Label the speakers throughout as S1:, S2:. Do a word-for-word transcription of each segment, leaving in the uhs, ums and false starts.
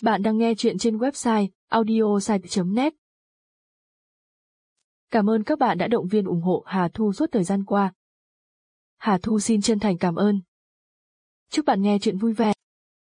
S1: Bạn đang nghe chuyện trên website audiosite chấm net. Cảm ơn các bạn đã động viên ủng hộ Hà Thu suốt thời gian qua. Hà Thu xin chân thành cảm ơn. Chúc bạn nghe chuyện vui vẻ.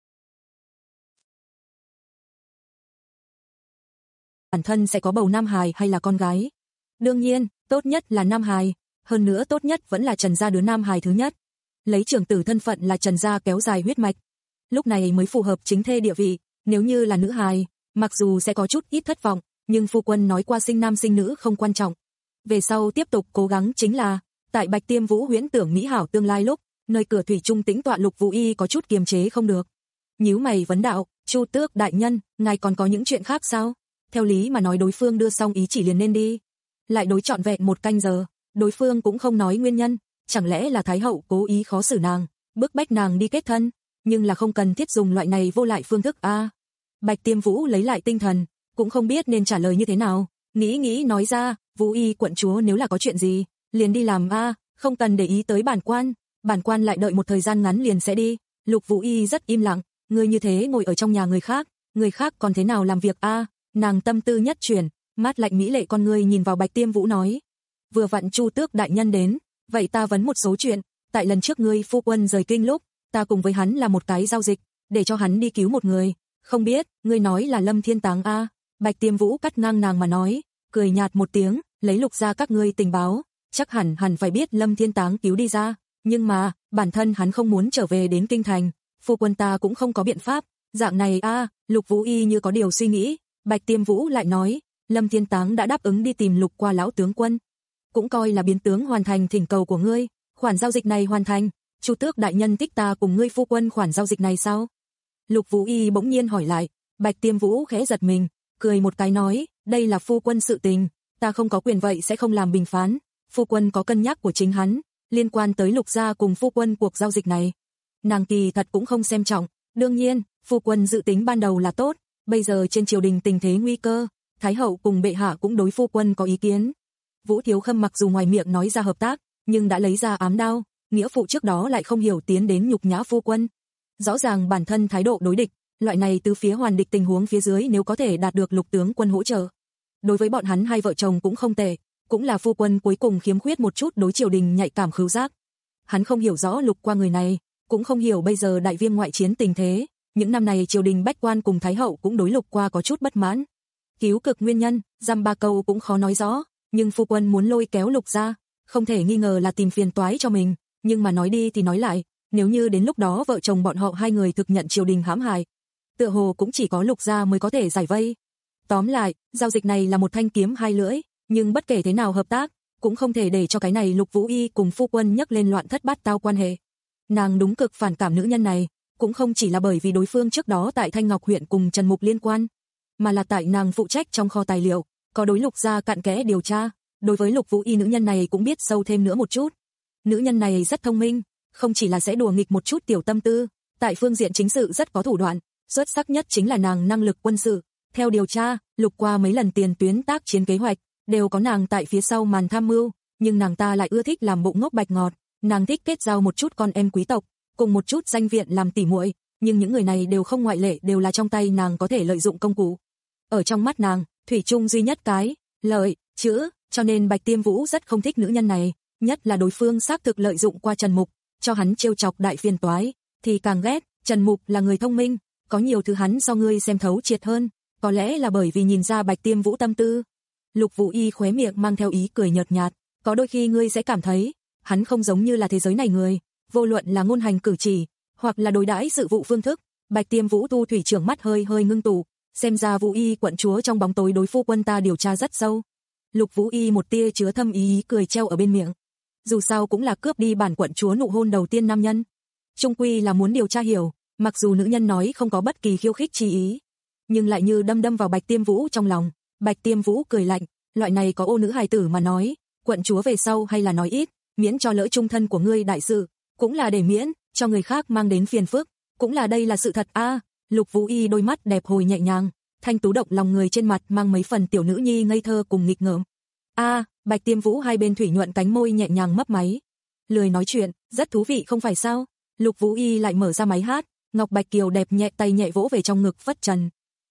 S2: Bản thân sẽ có bầu nam hài hay là con gái? Đương nhiên, tốt nhất là nam hài, hơn nữa tốt nhất vẫn là Trần gia đứa nam hài thứ nhất. Lấy trưởng tử thân phận là Trần gia kéo dài huyết mạch. Lúc này mới phù hợp chính thê địa vị, nếu như là nữ hài, mặc dù sẽ có chút ít thất vọng, nhưng phu quân nói qua sinh nam sinh nữ không quan trọng. Về sau tiếp tục cố gắng chính là, tại Bạch Tiêm Vũ huyễn tưởng mỹ hảo tương lai lúc, nơi cửa thủy chung tĩnh tọa Lục Vũ Y có chút kiềm chế không được. Nhíu mày vấn đạo, Chu Tước đại nhân, ngài còn có những chuyện khác sao? Theo lý mà nói đối phương đưa xong ý chỉ liền nên đi. Lại đối trọn vẹn một canh giờ, đối phương cũng không nói nguyên nhân, chẳng lẽ là Thái hậu cố ý khó xử nàng, bức bách nàng đi kết thân, nhưng là không cần thiết dùng loại này vô lại phương thức a. À, Bạch Tiêm Vũ lấy lại tinh thần, cũng không biết nên trả lời như thế nào, nghĩ nghĩ nói ra, Vũ Y quận chúa nếu là có chuyện gì, liền đi làm a, à, không cần để ý tới bản quan, bản quan lại đợi một thời gian ngắn liền sẽ đi. Lục Vũ Y rất im lặng, người như thế ngồi ở trong nhà người khác, người khác còn thế nào làm việc a? À, nàng tâm tư nhất chuyển, mát lạnh mỹ lệ con người nhìn vào Bạch Tiêm Vũ nói, vừa vặn Chu Tước đại nhân đến, vậy ta vấn một số chuyện, tại lần trước ngươi phu quân rời kinh lúc, ta cùng với hắn là một cái giao dịch, để cho hắn đi cứu một người, không biết, ngươi nói là Lâm Thiên Táng a? À? Bạch Tiêm Vũ cắt ngang nàng mà nói, cười nhạt một tiếng, lấy Lục ra các ngươi tình báo, chắc hẳn hẳn phải biết Lâm Thiên Táng cứu đi ra, nhưng mà, bản thân hắn không muốn trở về đến kinh thành, phu quân ta cũng không có biện pháp, dạng này a. À, Lục Vũ Y như có điều suy nghĩ, Bạch Tiêm Vũ lại nói, Lâm Thiên Táng đã đáp ứng đi tìm Lục qua lão tướng quân, cũng coi là biến tướng hoàn thành thỉnh cầu của ngươi, khoản giao dịch này hoàn thành, Chu Tước đại nhân thích ta cùng ngươi phu quân khoản giao dịch này sao? Lục Vũ Y bỗng nhiên hỏi lại, Bạch Tiêm Vũ khẽ giật mình, cười một cái nói, đây là phu quân sự tình, ta không có quyền vậy sẽ không làm bình phán, phu quân có cân nhắc của chính hắn, liên quan tới Lục gia cùng phu quân cuộc giao dịch này. Nàng kỳ thật cũng không xem trọng, đương nhiên, phu quân dự tính ban đầu là tốt, bây giờ trên triều đình tình thế nguy cơ, Thái hậu cùng bệ hạ cũng đối phu quân có ý kiến. Vũ Thiếu Khâm mặc dù ngoài miệng nói ra hợp tác, nhưng đã lấy ra ám đao, nghĩa phụ trước đó lại không hiểu tiến đến nhục nhã phu quân. Rõ ràng bản thân thái độ đối địch, loại này từ phía hoàn địch tình huống phía dưới nếu có thể đạt được Lục tướng quân hỗ trợ. Đối với bọn hắn hai vợ chồng cũng không tệ, cũng là phu quân cuối cùng khiếm khuyết một chút đối triều đình nhạy cảm khứu giác. Hắn không hiểu rõ Lục qua người này, cũng không hiểu bây giờ đại viêm ngoại chiến tình thế, những năm này triều đình bách quan cùng thái hậu cũng đối Lục qua có chút bất mãn. Cứu cực nguyên nhân, dăm ba câu cũng khó nói rõ, nhưng phu quân muốn lôi kéo Lục ra, không thể nghi ngờ là tìm phiền toái cho mình, nhưng mà nói đi thì nói lại, nếu như đến lúc đó vợ chồng bọn họ hai người thực nhận triều đình hãm hại, tựa hồ cũng chỉ có Lục gia mới có thể giải vây. Tóm lại, giao dịch này là một thanh kiếm hai lưỡi, nhưng bất kể thế nào hợp tác, cũng không thể để cho cái này Lục Vũ Y cùng phu quân nhấc lên loạn thất bát tao quan hệ. Nàng đúng cực phản cảm nữ nhân này, cũng không chỉ là bởi vì đối phương trước đó tại Thanh Ngọc huyện cùng Trần Mục liên quan, mà là tại nàng phụ trách trong kho tài liệu, có đối Lục gia cặn kẽ điều tra, đối với Lục Vũ Y nữ nhân này cũng biết sâu thêm nữa một chút. Nữ nhân này rất thông minh, không chỉ là sẽ đùa nghịch một chút tiểu tâm tư, tại phương diện chính sự rất có thủ đoạn, xuất sắc nhất chính là nàng năng lực quân sự. Theo điều tra, Lục qua mấy lần tiền tuyến tác chiến kế hoạch, đều có nàng tại phía sau màn tham mưu, nhưng nàng ta lại ưa thích làm bụng ngốc bạch ngọt, nàng thích kết giao một chút con em quý tộc, cùng một chút danh viện làm tỉ muội, nhưng những người này đều không ngoại lệ đều là trong tay nàng có thể lợi dụng công cụ. Ở trong mắt nàng, thủy chung duy nhất cái lợi chữ, cho nên Bạch Tiêm Vũ rất không thích nữ nhân này, nhất là đối phương xác thực lợi dụng qua Trần Mục, cho hắn trêu chọc đại phiền toái, thì càng ghét. Trần Mục là người thông minh, có nhiều thứ hắn so ngươi xem thấu triệt hơn, có lẽ là bởi vì nhìn ra Bạch Tiêm Vũ tâm tư. Lục Vũ Y khóe miệng mang theo ý cười nhợt nhạt, có đôi khi ngươi sẽ cảm thấy, hắn không giống như là thế giới này người, vô luận là ngôn hành cử chỉ, hoặc là đối đãi sự vụ phương thức. Bạch Tiêm Vũ tu thủy trưởng mắt hơi hơi ngưng tụ, xem ra Vũ Y quận chúa trong bóng tối đối phu quân ta điều tra rất sâu. Lục Vũ Y một tia chứa thâm ý, ý cười treo ở bên miệng. Dù sao cũng là cướp đi bản quận chúa nụ hôn đầu tiên nam nhân, chung quy là muốn điều tra hiểu, mặc dù nữ nhân nói không có bất kỳ khiêu khích chi ý, nhưng lại như đâm đâm vào Bạch Tiêm Vũ trong lòng. Bạch Tiêm Vũ cười lạnh, loại này có ô nữ hài tử mà nói, quận chúa về sau hay là nói ít, miễn cho lỡ trung thân của ngươi đại sự, cũng là để miễn cho người khác mang đến phiền phức, cũng là đây là sự thật a. À, Lục Vũ Y đôi mắt đẹp hồi nhẹ nhàng, thanh tú động lòng người trên mặt mang mấy phần tiểu nữ nhi ngây thơ cùng nghịch ngợm. A, à, Bạch Tiêm Vũ hai bên thủy nhuận cánh môi nhẹ nhàng mấp máy, lười nói chuyện, rất thú vị không phải sao? Lục Vũ Y lại mở ra máy hát, Ngọc Bạch Kiều đẹp nhẹ tay nhẹ vỗ về trong ngực phất trần,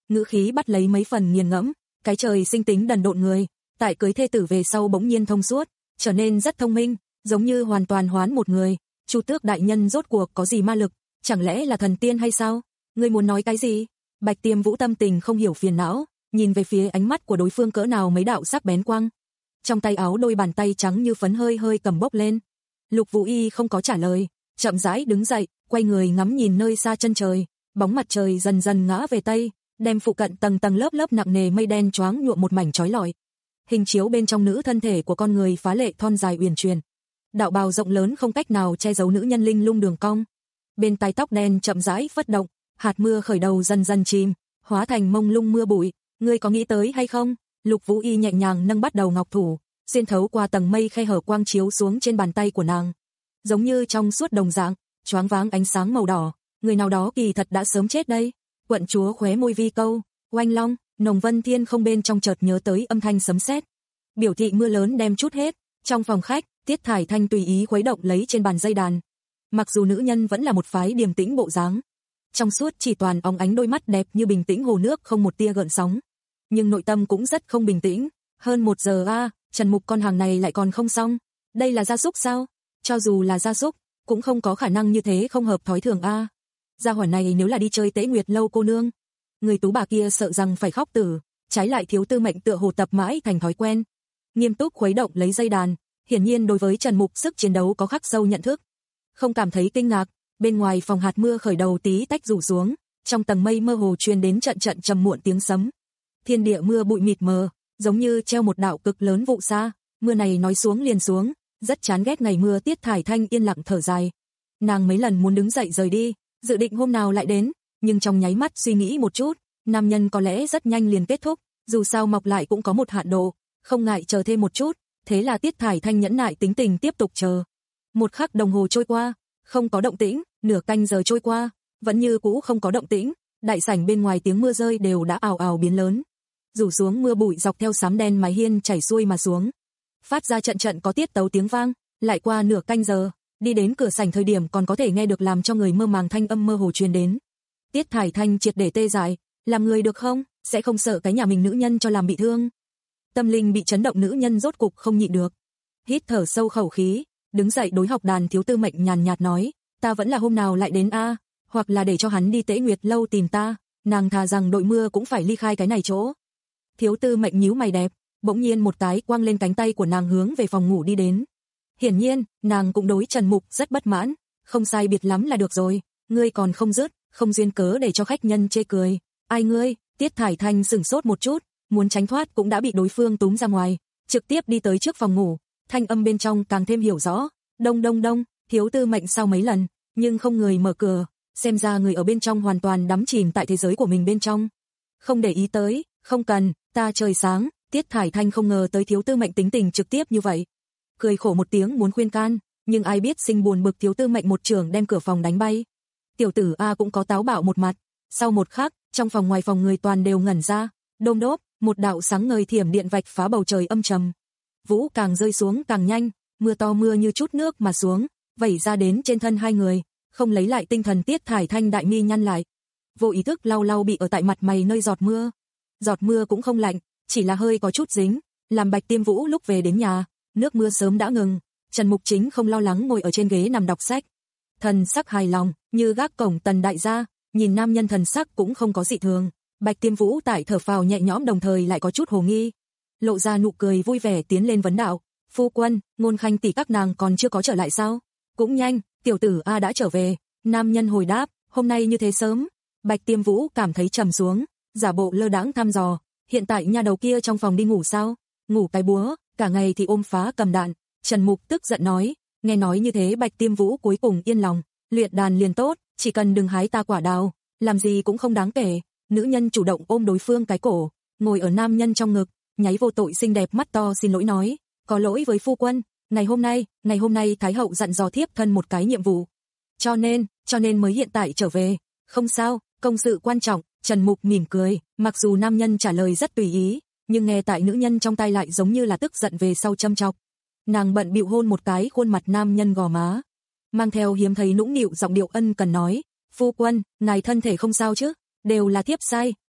S2: ngữ khí bắt lấy mấy phần nghiền ngẫm, cái trời sinh tính đần độn người, tại cưới thê tử về sau bỗng nhiên thông suốt, trở nên rất thông minh, giống như hoàn toàn hoán một người. Chu Tước đại nhân rốt cuộc có gì ma lực, chẳng lẽ là thần tiên hay sao? Ngươi muốn nói cái gì? Bạch Tiêm Vũ tâm tình không hiểu phiền não, nhìn về phía ánh mắt của đối phương cỡ nào mấy đạo sắc bén quang. Trong tay áo đôi bàn tay trắng như phấn hơi hơi cầm bốc lên. Lục Vũ Y không có trả lời, chậm rãi đứng dậy, quay người ngắm nhìn nơi xa chân trời, bóng mặt trời dần dần ngã về tây, đem phụ cận tầng tầng lớp lớp nặng nề mây đen choáng nhuộm một mảnh chói lọi. Hình chiếu bên trong nữ thân thể của con người phá lệ thon dài uyển chuyển. Đạo bào rộng lớn không cách nào che giấu nữ nhân linh lung đường cong. Bên tai tóc đen chậm rãi phất động, hạt mưa khởi đầu dần dần chìm, hóa thành mông lung mưa bụi. Ngươi có nghĩ tới hay không? Lục Vũ Y nhẹ nhàng nâng bắt đầu ngọc thủ, xuyên thấu qua tầng mây khe hở quang chiếu xuống trên bàn tay của nàng, giống như trong suốt đồng dạng, choáng váng ánh sáng màu đỏ. Người nào đó kỳ thật đã sớm chết đây. Quận chúa khóe môi vi câu, oanh long, Nồng Vân Thiên không bên trong chợt nhớ tới âm thanh sấm sét, biểu thị mưa lớn đem chút hết. Trong phòng khách, Tiết Thải Thanh tùy ý khuấy động lấy trên bàn dây đàn. Mặc dù nữ nhân vẫn là một phái điềm tĩnh bộ dáng, trong suốt chỉ toàn óng ánh đôi mắt đẹp như bình tĩnh hồ nước không một tia gợn sóng, nhưng nội tâm cũng rất không bình tĩnh. Hơn một giờ a, à, Trần Mục con hàng này lại còn không xong. Đây là gia súc sao? Cho dù là gia súc, cũng không có khả năng như thế không hợp thói thường a. À. Gia hỏa này nếu là đi chơi Tế Nguyệt lâu cô nương, người tú bà kia sợ rằng phải khóc tử, trái lại Thiếu Tư Mệnh tựa hồ tập mãi thành thói quen, nghiêm túc khuấy động lấy dây đàn, hiển nhiên đối với Trần Mục sức chiến đấu có khắc sâu nhận thức, không cảm thấy kinh ngạc. Bên ngoài phòng hạt mưa khởi đầu tí tách rủ xuống, trong tầng mây mơ hồ truyền đến trận trận trầm muộn tiếng sấm. Thiên địa mưa bụi mịt mờ, giống như treo một đạo cực lớn vụ sa, mưa này nói xuống liền xuống, rất chán ghét ngày mưa. Tiết Thải Thanh yên lặng thở dài. Nàng mấy lần muốn đứng dậy rời đi, dự định hôm nào lại đến, nhưng trong nháy mắt suy nghĩ một chút, nam nhân có lẽ rất nhanh liền kết thúc, dù sao mọc lại cũng có một hạn độ, không ngại chờ thêm một chút. Thế là Tiết Thải Thanh nhẫn nại tính tình tiếp tục chờ. Một khắc đồng hồ trôi qua, không có động tĩnh, nửa canh giờ trôi qua, vẫn như cũ không có động tĩnh. Đại sảnh bên ngoài tiếng mưa rơi đều đã ào ào biến lớn, rủ xuống mưa bụi dọc theo xám đen mái hiên chảy xuôi mà xuống, phát ra trận trận có tiết tấu tiếng vang. Lại qua nửa canh giờ, đi đến cửa sảnh thời điểm còn có thể nghe được làm cho người mơ màng thanh âm mơ hồ truyền đến. Tiết Thải Thanh triệt để tê dại, làm người được không, sẽ không sợ cái nhà mình nữ nhân cho làm bị thương. Tâm linh bị chấn động nữ nhân rốt cục không nhịn được, hít thở sâu khẩu khí, đứng dậy đối học đàn Thiếu Tư Mệnh nhàn nhạt nói, ta vẫn là hôm nào lại đến a, à, hoặc là để cho hắn đi Tế Nguyệt lâu tìm ta, nàng thà rằng đội mưa cũng phải ly khai cái này chỗ. Thiếu Tư Mệnh nhíu mày đẹp, bỗng nhiên một cái quang lên cánh tay của nàng hướng về phòng ngủ đi đến. Hiển nhiên, nàng cũng đối Trần Mục rất bất mãn, không sai biệt lắm là được rồi, ngươi còn không dứt, không duyên cớ để cho khách nhân chê cười. Ai ngươi? Tiết Thải Thanh sửng sốt một chút, muốn tránh thoát cũng đã bị đối phương túm ra ngoài, trực tiếp đi tới trước phòng ngủ, thanh âm bên trong càng thêm hiểu rõ. Đông đông đông, Thiếu Tư Mệnh sau mấy lần, nhưng không người mở cửa, xem ra người ở bên trong hoàn toàn đắm chìm tại thế giới của mình bên trong. Không để ý tới, không cần, ta trời sáng. Tiết Thải Thanh không ngờ tới Thiếu Tư Mệnh tính tình trực tiếp như vậy, cười khổ một tiếng muốn khuyên can, nhưng ai biết sinh buồn bực Thiếu Tư Mệnh một trường đem cửa phòng đánh bay. Tiểu tử A cũng có táo bạo một mặt. Sau một khắc, trong phòng ngoài phòng người toàn đều ngẩn ra, đôm đốp, một đạo sáng ngời thiểm điện vạch phá bầu trời âm trầm. Vũ càng rơi xuống càng nhanh, mưa to mưa như chút nước mà xuống, vẩy ra đến trên thân hai người, không lấy lại tinh thần. Tiết Thải Thanh đại mi nhăn lại, vô ý thức lau lau bị ở tại mặt mày nơi giọt mưa. Giọt mưa cũng không lạnh, chỉ là hơi có chút dính, làm Bạch Tiêm Vũ lúc về đến nhà, nước mưa sớm đã ngừng. Trần Mục Chính không lo lắng ngồi ở trên ghế nằm đọc sách, thần sắc hài lòng, như gác cổng Tần đại gia, nhìn nam nhân thần sắc cũng không có dị thường. Bạch Tiêm Vũ tại thở phào nhẹ nhõm đồng thời lại có chút hồ nghi, lộ ra nụ cười vui vẻ tiến lên vấn đạo, phu quân, Ngôn Khanh tỷ các nàng còn chưa có trở lại sao? Cũng nhanh, tiểu tử A đã trở về. Nam nhân hồi đáp, hôm nay như thế sớm. Bạch Tiêm Vũ cảm thấy trầm xuống, giả bộ lơ đãng thăm dò, hiện tại nha đầu kia trong phòng đi ngủ sao? Ngủ cái búa, cả ngày thì ôm phá cầm đạn. Trần Mục tức giận nói, nghe nói như thế Bạch Tiêm Vũ cuối cùng yên lòng, luyện đàn liền tốt, chỉ cần đừng hái ta quả đào, làm gì cũng không đáng kể. Nữ nhân chủ động ôm đối phương cái cổ, ngồi ở nam nhân trong ngực, nháy vô tội xinh đẹp mắt to xin lỗi nói, có lỗi với phu quân, ngày hôm nay, ngày hôm nay Thái hậu dặn dò thiếp thân một cái nhiệm vụ, cho nên, cho nên mới hiện tại trở về. Không sao, công sự quan trọng. Trần Mục mỉm cười, mặc dù nam nhân trả lời rất tùy ý, nhưng nghe tại nữ nhân trong tai lại giống như là tức giận về sau châm chọc. Nàng bận bịu hôn một cái khuôn mặt nam nhân gò má, mang theo hiếm thấy nũng nịu giọng điệu ân cần nói, phu quân, ngài thân thể không sao chứ? Đều là thiếp sai.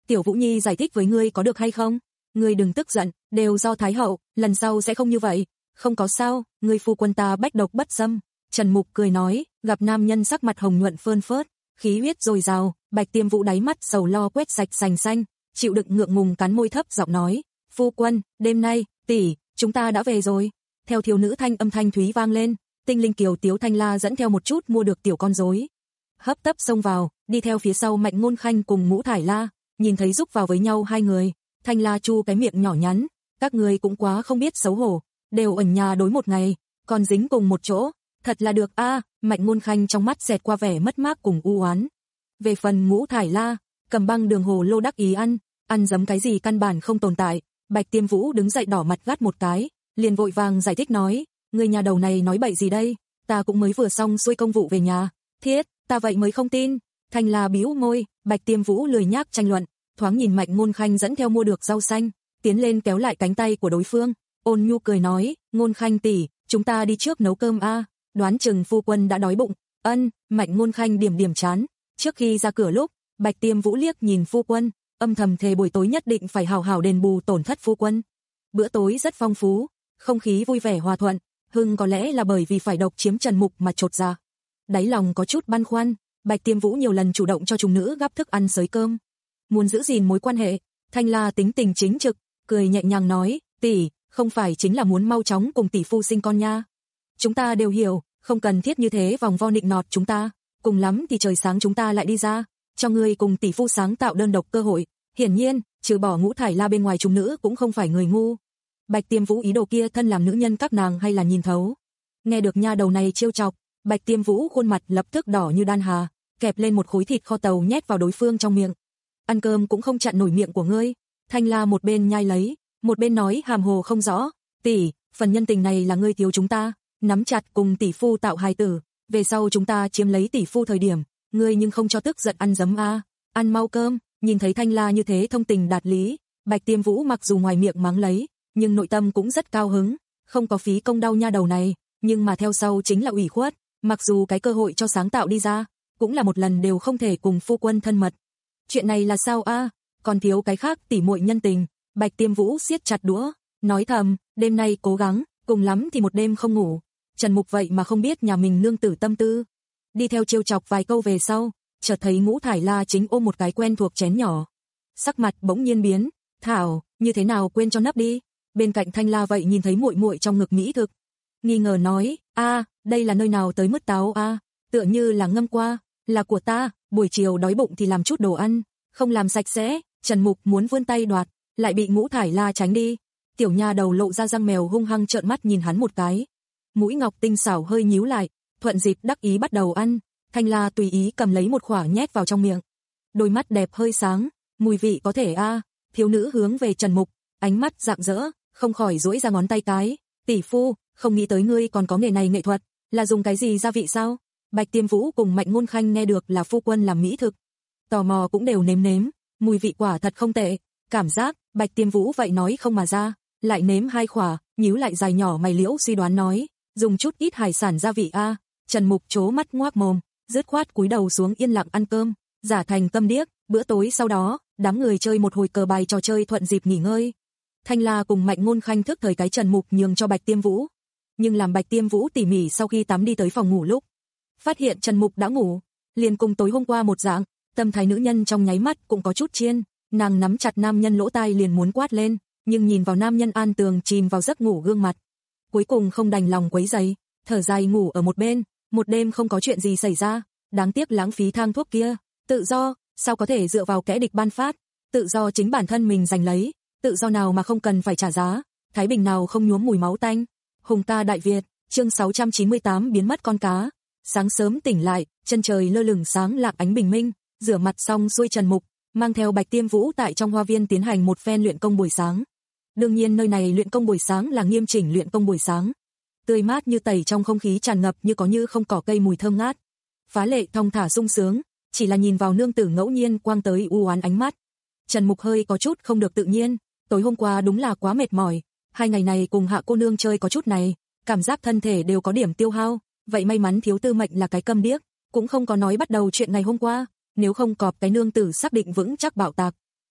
S2: Tiểu Vũ Nhi giải thích với ngươi có được hay không? Ngươi đừng tức giận, đều do Thái hậu, lần sau sẽ không như vậy. Không có sao, ngươi phu quân ta bách độc bất xâm. Trần Mục cười nói, gặp nam nhân sắc mặt hồng nhuận phơn phớt, khí huyết dồi dào, Bạch Tiêm Vũ đáy mắt sầu lo quét sạch sành xanh, chịu đựng ngượng ngùng cắn môi thấp giọng nói, phu quân, đêm nay, tỷ, chúng ta đã về rồi. Theo thiếu nữ thanh âm thanh thúy vang lên, tinh linh kiều tiếu Thanh La dẫn theo một chút mua được tiểu con rối, hấp tấp xông vào, đi theo phía sau Mạnh Ngôn Khanh cùng Ngũ Thải La, nhìn thấy rúc vào với nhau hai người, Thanh La chu cái miệng nhỏ nhắn, các người cũng quá không biết xấu hổ, đều ẩn nhà đối một ngày, còn dính cùng một chỗ, thật là được a. À, Mạnh Ngôn Khanh trong mắt xẹt qua vẻ mất mát cùng u oán. Về phần Ngũ Thải La, cầm băng đường hồ lô đắc ý ăn, ăn giấm cái gì căn bản không tồn tại. Bạch Tiêm Vũ đứng dậy đỏ mặt gắt một cái, liền vội vàng giải thích nói, người nhà đầu này nói bậy gì đây, ta cũng mới vừa xong xuôi công vụ về nhà, thiết, ta vậy mới không tin. Thanh La bĩu môi, Bạch Tiêm Vũ lười nhác tranh luận, thoáng nhìn Mạnh Ngôn Khanh dẫn theo mua được rau xanh, tiến lên kéo lại cánh tay của đối phương, ôn nhu cười nói, Ngôn Khanh tỷ, chúng ta đi trước nấu cơm a, đoán chừng phu quân đã đói bụng. Ân, Mạnh Ngôn Khanh điểm điểm chán, trước khi ra cửa lúc, Bạch Tiêm Vũ liếc nhìn phu quân, âm thầm thề buổi tối nhất định phải hào hào đền bù tổn thất phu quân. Bữa tối rất phong phú, không khí vui vẻ hòa thuận, Hưng có lẽ là bởi vì phải độc chiếm Trần Mục mà chột dạ. Đáy lòng có chút băn khoăn, Bạch Tiêm Vũ nhiều lần chủ động cho chúng nữ gắp thức ăn xới cơm. Muốn giữ gìn mối quan hệ, Thanh La tính tình chính trực, cười nhẹ nhàng nói, tỷ, không phải chính là muốn mau chóng cùng tỷ phu sinh con nha. Chúng ta đều hiểu, không cần thiết như thế vòng vo nịnh nọt chúng ta, cùng lắm thì trời sáng chúng ta lại đi ra, cho ngươi cùng tỷ phu sáng tạo đơn độc cơ hội. Hiển nhiên, trừ bỏ Ngũ Thải La bên ngoài chúng nữ cũng không phải người ngu. Bạch Tiêm Vũ ý đồ kia thân làm nữ nhân các nàng hay là nhìn thấu. Nghe được nha đầu này trêu chọc, Bạch Tiêm Vũ khuôn mặt lập tức đỏ như đan hà, kẹp lên một khối thịt kho tàu nhét vào đối phương trong miệng. Ăn cơm cũng không chặn nổi miệng của ngươi. Thanh La một bên nhai lấy, một bên nói hàm hồ không rõ, tỷ, phần nhân tình này là ngươi thiếu chúng ta, nắm chặt cùng tỷ phu tạo hài tử, về sau chúng ta chiếm lấy tỷ phu thời điểm, ngươi nhưng không cho tức giận ăn giấm a, ăn mau cơm. Nhìn thấy Thanh La như thế thông tình đạt lý, Bạch Tiêm Vũ mặc dù ngoài miệng mắng lấy, nhưng nội tâm cũng rất cao hứng, không có phí công đau nha đầu này, nhưng mà theo sau chính là ủy khuất, mặc dù cái cơ hội cho sáng tạo đi ra, cũng là một lần đều không thể cùng phu quân thân mật. Chuyện này là sao a? À? Còn thiếu cái khác tỉ muội nhân tình. Bạch Tiêm Vũ siết chặt đũa, nói thầm, đêm nay cố gắng, cùng lắm thì một đêm không ngủ. Trần Mục vậy mà không biết nhà mình nương tử tâm tư. Đi theo trêu chọc vài câu về sau, chợt thấy Ngũ Thải La chính ôm một cái quen thuộc chén nhỏ. Sắc mặt bỗng nhiên biến, "Thảo, như thế nào quên cho nắp đi?" Bên cạnh Thanh La vậy nhìn thấy muội muội trong ngực mỹ thực, nghi ngờ nói, "A, đây là nơi nào tới mứt táo a, tựa như là ngâm qua, là của ta, buổi chiều đói bụng thì làm chút đồ ăn, không làm sạch sẽ." Trần Mục muốn vươn tay đoạt, lại bị Ngũ Thải La tránh đi. Tiểu nha đầu lộ ra răng mèo hung hăng trợn mắt nhìn hắn một cái. Mũi ngọc tinh xảo hơi nhíu lại, thuận dịp đắc ý bắt đầu ăn. Thanh La tùy ý cầm lấy một quả nhét vào trong miệng. Đôi mắt đẹp hơi sáng, mùi vị có thể a. À. Thiếu nữ hướng về Trần Mục, ánh mắt rạng rỡ, không khỏi duỗi ra ngón tay cái. "Tỷ phu, không nghĩ tới ngươi còn có nghề này nghệ thuật, là dùng cái gì gia vị sao?" Bạch Tiêm Vũ cùng Mạnh Ngôn Khanh nghe được là phu quân làm mỹ thực, tò mò cũng đều nếm nếm, mùi vị quả thật không tệ. Cảm giác, Bạch Tiêm Vũ vậy nói không mà ra, lại nếm hai quả, nhíu lại dài nhỏ mày liễu suy đoán nói, dùng chút ít hải sản gia vị a. À. Trần Mục trố mắt ngoác mồm, dứt khoát cúi đầu xuống yên lặng ăn cơm, giả thành câm điếc. Bữa tối sau đó, đám người chơi một hồi cờ bài trò chơi thuận dịp nghỉ ngơi. Thanh La cùng Mạnh Ngôn Khanh thức thời cái Trần Mục nhường cho Bạch Tiêm Vũ, nhưng làm Bạch Tiêm Vũ tỉ mỉ sau khi tắm đi tới phòng ngủ lúc, phát hiện Trần Mục đã ngủ, liền cùng tối hôm qua một dạng, tâm thái nữ nhân trong nháy mắt cũng có chút chiên, nàng nắm chặt nam nhân lỗ tai liền muốn quát lên, nhưng nhìn vào nam nhân an tường chìm vào giấc ngủ gương mặt, cuối cùng không đành lòng quấy rầy, thở dài ngủ ở một bên. Một đêm không có chuyện gì xảy ra, đáng tiếc lãng phí thang thuốc kia. Tự do, sao có thể dựa vào kẻ địch ban phát, tự do chính bản thân mình giành lấy, tự do nào mà không cần phải trả giá, thái bình nào không nhuốm mùi máu tanh. Hùng ca Đại Việt, chương sáu trăm chín mươi tám biến mất con cá. Sáng sớm tỉnh lại, chân trời lơ lửng sáng lạng ánh bình minh, rửa mặt xong xuôi Trần Mục, mang theo Bạch Tiêm Vũ tại trong hoa viên tiến hành một phen luyện công buổi sáng. Đương nhiên nơi này luyện công buổi sáng là nghiêm chỉnh luyện công buổi sáng. Tươi mát như tẩy trong không khí tràn ngập như có như không cỏ cây mùi thơm ngát. Phá lệ thong thả sung sướng, chỉ là nhìn vào nương tử ngẫu nhiên quang tới u oán ánh mắt. Trần Mục hơi có chút không được tự nhiên, tối hôm qua đúng là quá mệt mỏi, hai ngày này cùng Hạ cô nương chơi có chút này, cảm giác thân thể đều có điểm tiêu hao, vậy may mắn thiếu tư mệnh là cái câm điếc, cũng không có nói bắt đầu chuyện ngày hôm qua, nếu không cọp cái nương tử xác định vững chắc bạo tạc.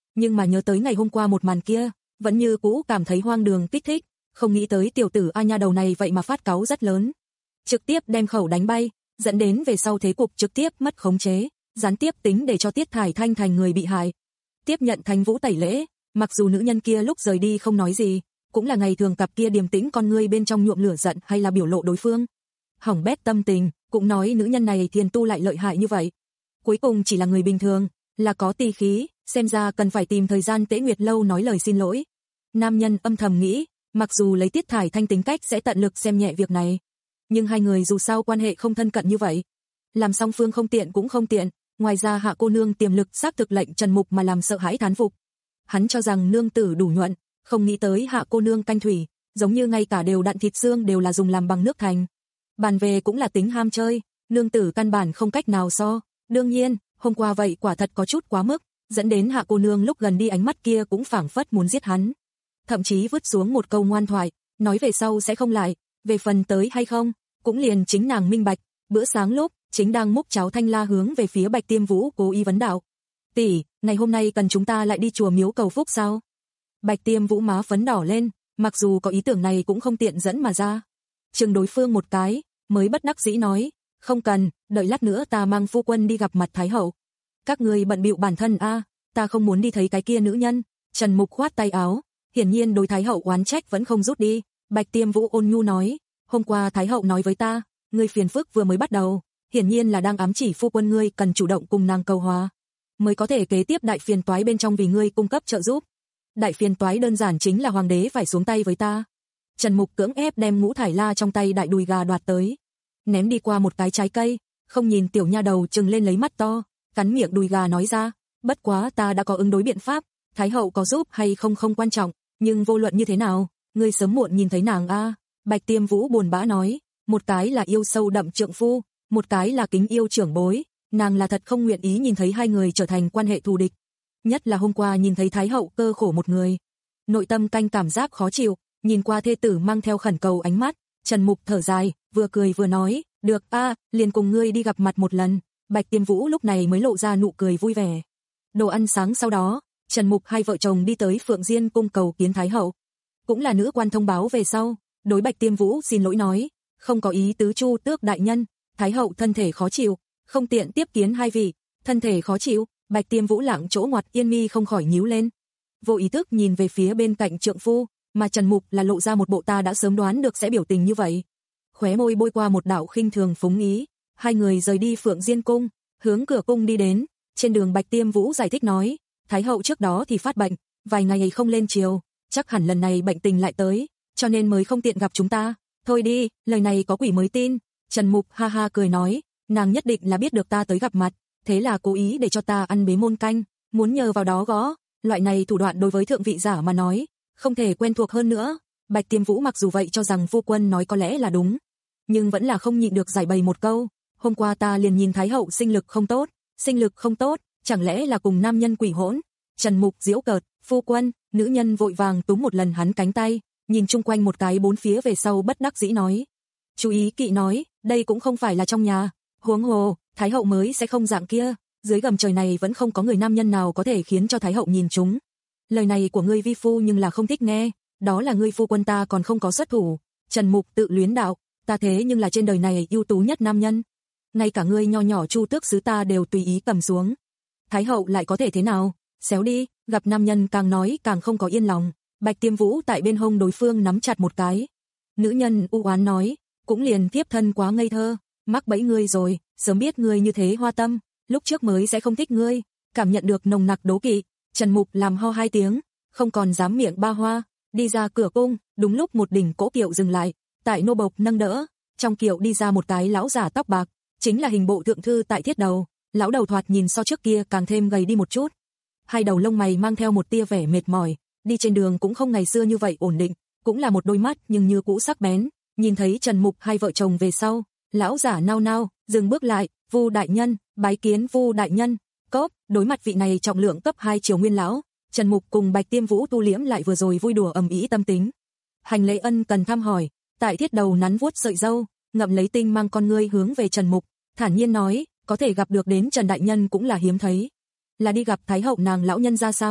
S2: nhưng mà nhớ tới ngày hôm qua một màn kia, vẫn như cũ cảm thấy hoang đường kích thích, không nghĩ tới tiểu tử A nha đầu này vậy mà phát cáu rất lớn. Trực tiếp đem khẩu đánh bay, dẫn đến về sau thế cục trực tiếp mất khống chế, gián tiếp tính để cho Tiết Thải Thanh thành người bị hại. Tiếp nhận Thánh Vũ tẩy lễ, mặc dù nữ nhân kia lúc rời đi không nói gì, cũng là ngày thường cặp kia điềm tĩnh con ngươi bên trong nhuộm lửa giận hay là biểu lộ đối phương. Hỏng bét tâm tình, cũng nói nữ nhân này thiền tu lại lợi hại như vậy. Cuối cùng chỉ là người bình thường, là có tỳ khí, xem ra cần phải tìm thời gian Tế Nguyệt lâu nói lời xin lỗi. Nam nhân âm thầm nghĩ, mặc dù lấy Tiết Thải Thanh tính cách sẽ tận lực xem nhẹ việc này, nhưng hai người dù sao quan hệ không thân cận như vậy, làm song phương không tiện cũng không tiện. Ngoài ra Hạ cô nương tiềm lực xác thực lệnh Trần Mục mà làm sợ hãi thán phục. Hắn cho rằng nương tử đủ nhuận, không nghĩ tới Hạ cô nương canh thủy, giống như ngay cả đều đặn thịt xương đều là dùng làm bằng nước thành. Bàn về cũng là tính ham chơi, nương tử căn bản không cách nào so. Đương nhiên, hôm qua vậy quả thật có chút quá mức, dẫn đến Hạ cô nương lúc gần đi ánh mắt kia cũng phảng phất muốn giết hắn. Thậm chí vứt xuống một câu ngoan thoại, nói về sau sẽ không lại, về phần tới hay không, cũng liền chính nàng minh bạch. Bữa sáng lúc, chính đang múc cháo thanh la hướng về phía Bạch Tiêm Vũ cố ý vấn đạo. Tỷ, ngày hôm nay cần chúng ta lại đi chùa miếu cầu phúc sao? Bạch Tiêm Vũ má phấn đỏ lên, mặc dù có ý tưởng này cũng không tiện dẫn mà ra. Chừng đối phương một cái, mới bất đắc dĩ nói, không cần, đợi lát nữa ta mang phu quân đi gặp mặt Thái hậu. Các người bận bịu bản thân a, ta không muốn đi thấy cái kia nữ nhân. Trần Mục khoát tay áo, hiển nhiên đối Thái hậu oán trách vẫn không rút đi. Bạch Tiêm Vũ ôn nhu nói, hôm qua Thái hậu nói với ta, ngươi phiền phức vừa mới bắt đầu, hiển nhiên là đang ám chỉ phu quân ngươi cần chủ động cùng nàng cầu hòa, mới có thể kế tiếp đại phiền toái bên trong vì ngươi cung cấp trợ giúp. Đại phiền toái đơn giản chính là hoàng đế phải xuống tay với ta. Trần Mục cưỡng ép đem Ngũ Thải La trong tay đại đùi gà đoạt tới, ném đi qua một cái trái cây, không nhìn tiểu nha đầu trừng lên lấy mắt to, cắn miệng đùi gà nói ra, bất quá ta đã có ứng đối biện pháp, Thái hậu có giúp hay không không quan trọng, nhưng vô luận như thế nào, ngươi sớm muộn nhìn thấy nàng a. Bạch Tiêm Vũ buồn bã nói, một cái là yêu sâu đậm trượng phu, một cái là kính yêu trưởng bối, nàng là thật không nguyện ý nhìn thấy hai người trở thành quan hệ thù địch. Nhất là hôm qua nhìn thấy Thái hậu cơ khổ một người, nội tâm canh cảm giác khó chịu, nhìn qua thê tử mang theo khẩn cầu ánh mắt, Trần Mục thở dài, vừa cười vừa nói, được a, liền cùng ngươi đi gặp mặt một lần. Bạch Tiêm Vũ lúc này mới lộ ra nụ cười vui vẻ. Đồ ăn sáng sau đó, Trần Mục hai vợ chồng đi tới Phượng Diên cung cầu kiến Thái hậu. Cũng là nữ quan thông báo về sau, đối Bạch Tiêm Vũ xin lỗi nói, không có ý tứ Chu Tước đại nhân, Thái hậu thân thể khó chịu, không tiện tiếp kiến hai vị. Thân thể khó chịu, Bạch Tiêm Vũ lặng chỗ ngoặt yên mi không khỏi nhíu lên. Vô ý thức nhìn về phía bên cạnh trượng phu, mà Trần Mục là lộ ra một bộ ta đã sớm đoán được sẽ biểu tình như vậy. Khóe môi bôi qua một đạo khinh thường phúng ý, hai người rời đi Phượng Diên cung, hướng cửa cung đi đến. Trên đường Bạch Tiêm Vũ giải thích nói, Thái hậu trước đó thì phát bệnh, vài ngày không lên triều, chắc hẳn lần này bệnh tình lại tới, cho nên mới không tiện gặp chúng ta. Thôi đi, lời này có quỷ mới tin. Trần Mục ha ha cười nói, nàng nhất định là biết được ta tới gặp mặt, thế là cố ý để cho ta ăn bế môn canh, muốn nhờ vào đó gõ. Loại này thủ đoạn đối với thượng vị giả mà nói, không thể quen thuộc hơn nữa. Bạch Tiêm Vũ mặc dù vậy cho rằng phu quân nói có lẽ là đúng, nhưng vẫn là không nhịn được giải bày một câu, hôm qua ta liền nhìn Thái hậu sinh lực không tốt, sinh lực không tốt, chẳng lẽ là cùng nam nhân quỷ hỗn. Trần Mục giễu cợt, phu quân. Nữ nhân vội vàng túm một lần hắn cánh tay, nhìn chung quanh một cái bốn phía về sau bất đắc dĩ nói. Chú ý kỵ nói, đây cũng không phải là trong nhà, huống hồ, Thái hậu mới sẽ không dạng kia, dưới gầm trời này vẫn không có người nam nhân nào có thể khiến cho Thái hậu nhìn chúng. Lời này của ngươi vi phu nhưng là không thích nghe, đó là ngươi phu quân ta còn không có xuất thủ. Trần Mục tự luyến đạo, ta thế nhưng là trên đời này ưu tú nhất nam nhân, ngay cả ngươi nho nhỏ Chu Tước sứ ta đều tùy ý cầm xuống. Thái hậu lại có thể thế nào, xéo đi. Gặp nam nhân càng nói càng không có yên lòng, Bạch Tiêm Vũ tại bên hông đối phương nắm chặt một cái. Nữ nhân u oán nói, cũng liền tiếp thân quá ngây thơ, mắc bẫy ngươi rồi, sớm biết ngươi như thế hoa tâm, lúc trước mới sẽ không thích ngươi. Cảm nhận được nồng nặc đố kỵ, Trần Mục làm ho hai tiếng, không còn dám miệng ba hoa, đi ra cửa cung. Đúng lúc một đỉnh cỗ kiệu dừng lại, tại nô bộc nâng đỡ, trong kiệu đi ra một cái lão giả tóc bạc, chính là hình bộ thượng thư tại Thiết Đầu. Lão đầu thoạt nhìn so trước kia càng thêm gầy đi một chút, hai đầu lông mày mang theo một tia vẻ mệt mỏi, đi trên đường cũng không ngày xưa như vậy ổn định, cũng là một đôi mắt nhưng như cũ sắc bén. Nhìn thấy Trần Mục hai vợ chồng về sau, lão giả nao nao, dừng bước lại, Vu đại nhân, bái kiến Vu đại nhân. Cóp, đối mặt vị này trọng lượng cấp hai triều nguyên lão, Trần Mục cùng Bạch Tiêm Vũ tu liễm lại vừa rồi vui đùa ầm ĩ tâm tính. Hành lễ ân cần thăm hỏi, tại Thiết Đầu nắn vuốt sợi râu, ngậm lấy tinh mang con ngươi hướng về Trần Mục, thản nhiên nói, có thể gặp được đến Trần đại nhân cũng là hiếm thấy. Là đi gặp Thái hậu nàng lão nhân ra sao?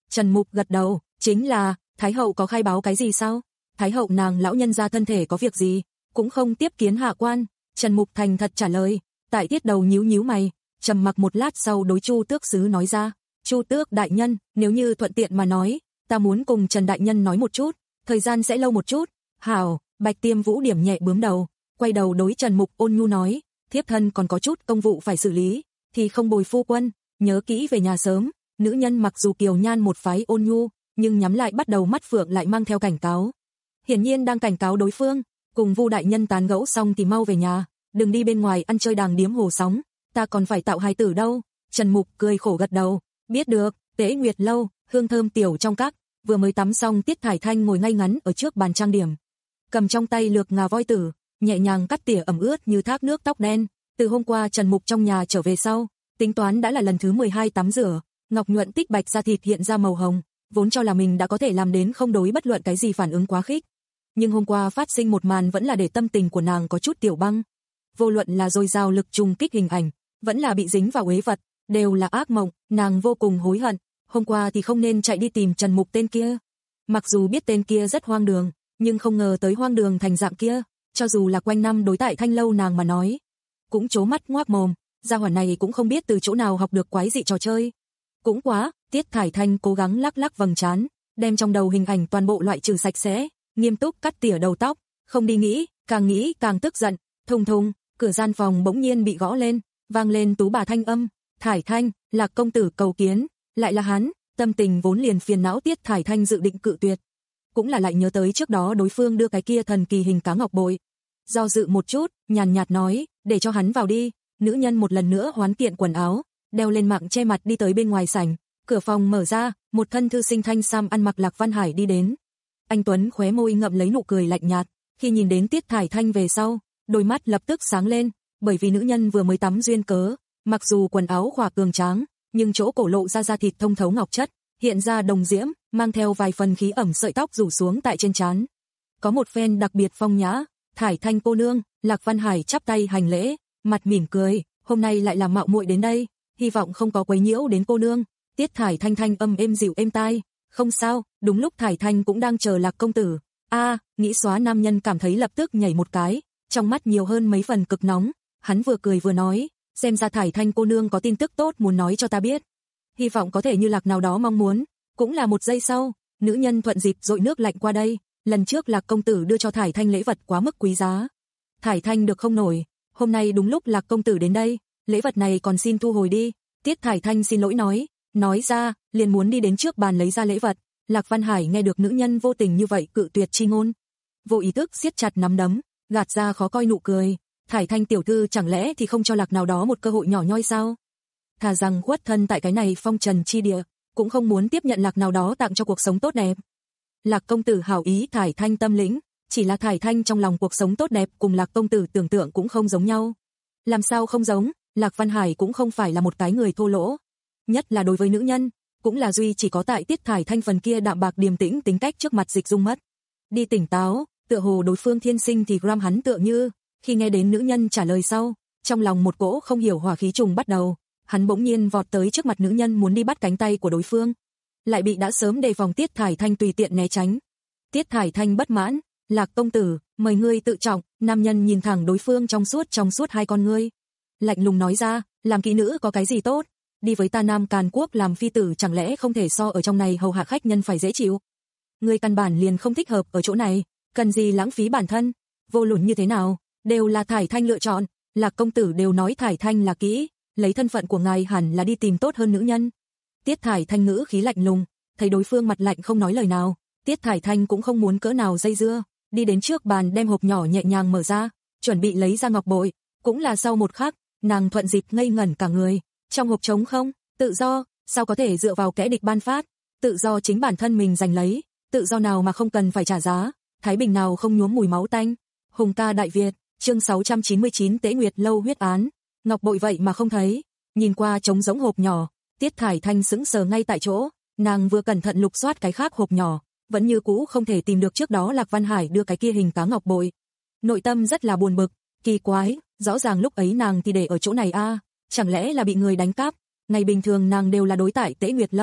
S2: Trần Mục gật đầu, chính là, Thái hậu có khai báo cái gì sao? Thái hậu nàng lão nhân gia thân thể có việc gì, cũng không tiếp kiến hạ quan. Trần Mục thành thật trả lời. Tại Tiết đầu nhíu nhíu mày, trầm mặc một lát sau đối Chu Tước sứ nói ra, Chu Tước đại nhân, nếu như thuận tiện mà nói, ta muốn cùng Trần đại nhân nói một chút, thời gian sẽ lâu một chút. Hảo. Bạch Tiêm Vũ điểm nhẹ bướm đầu, quay đầu đối Trần Mục ôn nhu nói, thiếp thân còn có chút công vụ phải xử lý, thì không bồi phu quân, nhớ kỹ về nhà sớm. Nữ nhân mặc dù kiều nhan một phái ôn nhu, nhưng nhắm lại bắt đầu mắt phượng lại mang theo cảnh cáo. Hiển nhiên đang cảnh cáo đối phương, cùng Vu đại nhân tán gẫu xong thì mau về nhà, đừng đi bên ngoài ăn chơi đàng điếm hồ sóng, ta còn phải tạo hài tử đâu. Trần Mục cười khổ gật đầu, biết được. Tế Nguyệt lâu, hương thơm tiểu trong các, vừa mới tắm xong Tiết Thải Thanh ngồi ngay ngắn ở trước bàn trang điểm, cầm trong tay lược ngà voi tử, nhẹ nhàng cắt tỉa ẩm ướt như thác nước tóc đen. Từ hôm qua Trần Mục trong nhà trở về sau, tính toán đã là lần thứ mười hai tắm rửa, ngọc nhuận tích bạch da thịt hiện ra màu hồng, vốn cho là mình đã có thể làm đến không đối bất luận cái gì phản ứng quá khích. Nhưng hôm qua phát sinh một màn vẫn là để tâm tình của nàng có chút tiểu băng. Vô luận là dồi dào lực trùng kích hình ảnh, vẫn là bị dính vào uế vật, đều là ác mộng, nàng vô cùng hối hận, hôm qua thì không nên chạy đi tìm Trần Mục tên kia. Mặc dù biết tên kia rất hoang đường, nhưng không ngờ tới hoang đường thành dạng kia, cho dù là quanh năm đối tại Thanh lâu nàng mà nói, cũng trố mắt ngoác mồm, gia hỏa này cũng không biết từ chỗ nào học được quái dị trò chơi. Cũng quá. Tiết Thải Thanh cố gắng lắc lắc vầng trán, đem trong đầu hình ảnh toàn bộ loại trừ sạch sẽ, nghiêm túc cắt tỉa đầu tóc, không đi nghĩ, càng nghĩ càng tức giận. Thùng thùng, cửa gian phòng bỗng nhiên bị gõ lên, vang lên tú bà thanh âm, Thải Thanh, Lạc công tử cầu kiến. Lại là hắn. Tâm tình vốn liền phiền não Tiết Thải Thanh dự định cự tuyệt, cũng là lại nhớ tới trước đó đối phương đưa cái kia thần kỳ hình cá ngọc bội. Do dự một chút, nhàn nhạt nói, để cho hắn vào đi. Nữ nhân một lần nữa hoán kiện quần áo, đeo lên mạng che mặt đi tới bên ngoài sảnh. Cửa phòng mở ra, một thân thư sinh thanh sam ăn mặc Lạc Văn Hải đi đến. Anh tuấn khóe môi ngậm lấy nụ cười lạnh nhạt, khi nhìn đến Tiết Thải Thanh về sau, đôi mắt lập tức sáng lên, bởi vì nữ nhân vừa mới tắm duyên cớ, mặc dù quần áo khỏa cường tráng, nhưng chỗ cổ lộ ra da thịt thông thấu ngọc chất, hiện ra đồng diễm, mang theo vài phần khí ẩm, sợi tóc rủ xuống tại trên trán, có một phen đặc biệt phong nhã. Thải Thanh cô nương. Lạc Văn Hải chắp tay hành lễ, mặt mỉm cười, hôm nay lại làm mạo muội đến đây, hy vọng không có quấy nhiễu đến cô nương. Tiết Thải Thanh thanh âm êm dịu êm tai, không sao. Đúng lúc Thải Thanh cũng đang chờ Lạc công tử. A, à, nghĩ xóa nam nhân cảm thấy lập tức nhảy một cái, trong mắt nhiều hơn mấy phần cực nóng. Hắn vừa cười vừa nói, xem ra Thải Thanh cô nương có tin tức tốt muốn nói cho ta biết, hy vọng có thể như Lạc nào đó mong muốn. Cũng là một giây sau, nữ nhân thuận dịp dội nước lạnh qua đây, lần trước Lạc công tử đưa cho Thải Thanh lễ vật quá mức quý giá, Thải Thanh được không nổi, hôm nay đúng lúc Lạc công tử đến đây, lễ vật này còn xin thu hồi đi. Tiết Thải Thanh xin lỗi nói, nói ra, liền muốn đi đến trước bàn lấy ra lễ vật. Lạc Văn Hải nghe được nữ nhân vô tình như vậy cự tuyệt chi ngôn, vô ý thức siết chặt nắm đấm, gạt ra khó coi nụ cười. Thải Thanh tiểu thư chẳng lẽ thì không cho Lạc nào đó một cơ hội nhỏ nhoi sao? Thà rằng khuất thân tại cái này phong trần chi địa, cũng không muốn tiếp nhận Lạc nào đó tặng cho cuộc sống tốt đẹp. Lạc công tử hảo ý. Thải Thanh tâm lĩnh, chỉ là Thải Thanh trong lòng cuộc sống tốt đẹp cùng Lạc công tử tưởng tượng cũng không giống nhau. Làm sao không giống? Lạc Văn Hải cũng không phải là một cái người thô lỗ, nhất là đối với nữ nhân, cũng là duy chỉ có tại Tiết Thải Thanh phần kia đạm bạc điềm tĩnh tính cách trước mặt dịch dung mất đi tỉnh táo, tựa hồ đối phương thiên sinh thì gram hắn tựa như, khi nghe đến nữ nhân trả lời sau, trong lòng một cỗ không hiểu hỏa khí trùng bắt đầu, hắn bỗng nhiên vọt tới trước mặt nữ nhân muốn đi bắt cánh tay của đối phương, lại bị đã sớm đề phòng Tiết Thải Thanh tùy tiện né tránh. Tiết Thải Thanh bất mãn, Lạc công tử, mời ngươi tự trọng. Nam nhân nhìn thẳng đối phương trong suốt trong suốt hai con ngươi, lạnh lùng nói ra, làm kỹ nữ có cái gì tốt, đi với ta Nam Càn Quốc làm phi tử chẳng lẽ không thể so ở trong này hầu hạ khách nhân phải dễ chịu. Ngươi căn bản liền không thích hợp ở chỗ này, cần gì lãng phí bản thân, vô luận như thế nào, đều là Thải Thanh lựa chọn. Lạc công tử đều nói Thải Thanh là kỹ, lấy thân phận của ngài hẳn là đi tìm tốt hơn nữ nhân. Tiết Thải Thanh ngữ khí lạnh lùng, thấy đối phương mặt lạnh không nói lời nào, Tiết Thải Thanh cũng không muốn cỡ nào dây dưa, đi đến trước bàn đem hộp nhỏ nhẹ nhàng mở ra, chuẩn bị lấy ra ngọc bội, cũng là sau một khắc, nàng thuận dịp ngây ngẩn cả người, trong hộp trống không, tự do, sao có thể dựa vào kẻ địch ban phát, tự do chính bản thân mình giành lấy, tự do nào mà không cần phải trả giá, thái bình nào không nhuốm mùi máu tanh. Hùng ca Đại Việt, chương sáu trăm chín mươi chín Tế Nguyệt lâu huyết án, ngọc bội vậy mà không thấy, nhìn qua trống giống hộp nhỏ, Tiết Thải Thanh sững sờ ngay tại chỗ, nàng vừa cẩn thận lục soát cái khác hộp nhỏ, vẫn như cũ không thể tìm được trước đó Lạc Văn Hải đưa cái kia hình cá ngọc bội. Nội tâm rất là buồn bực, kỳ quái, rõ ràng lúc ấy nàng thì để ở chỗ này a, à, chẳng lẽ là bị người đánh cắp? Ngày bình thường nàng đều là đối tại Tế Nguyệt lâu,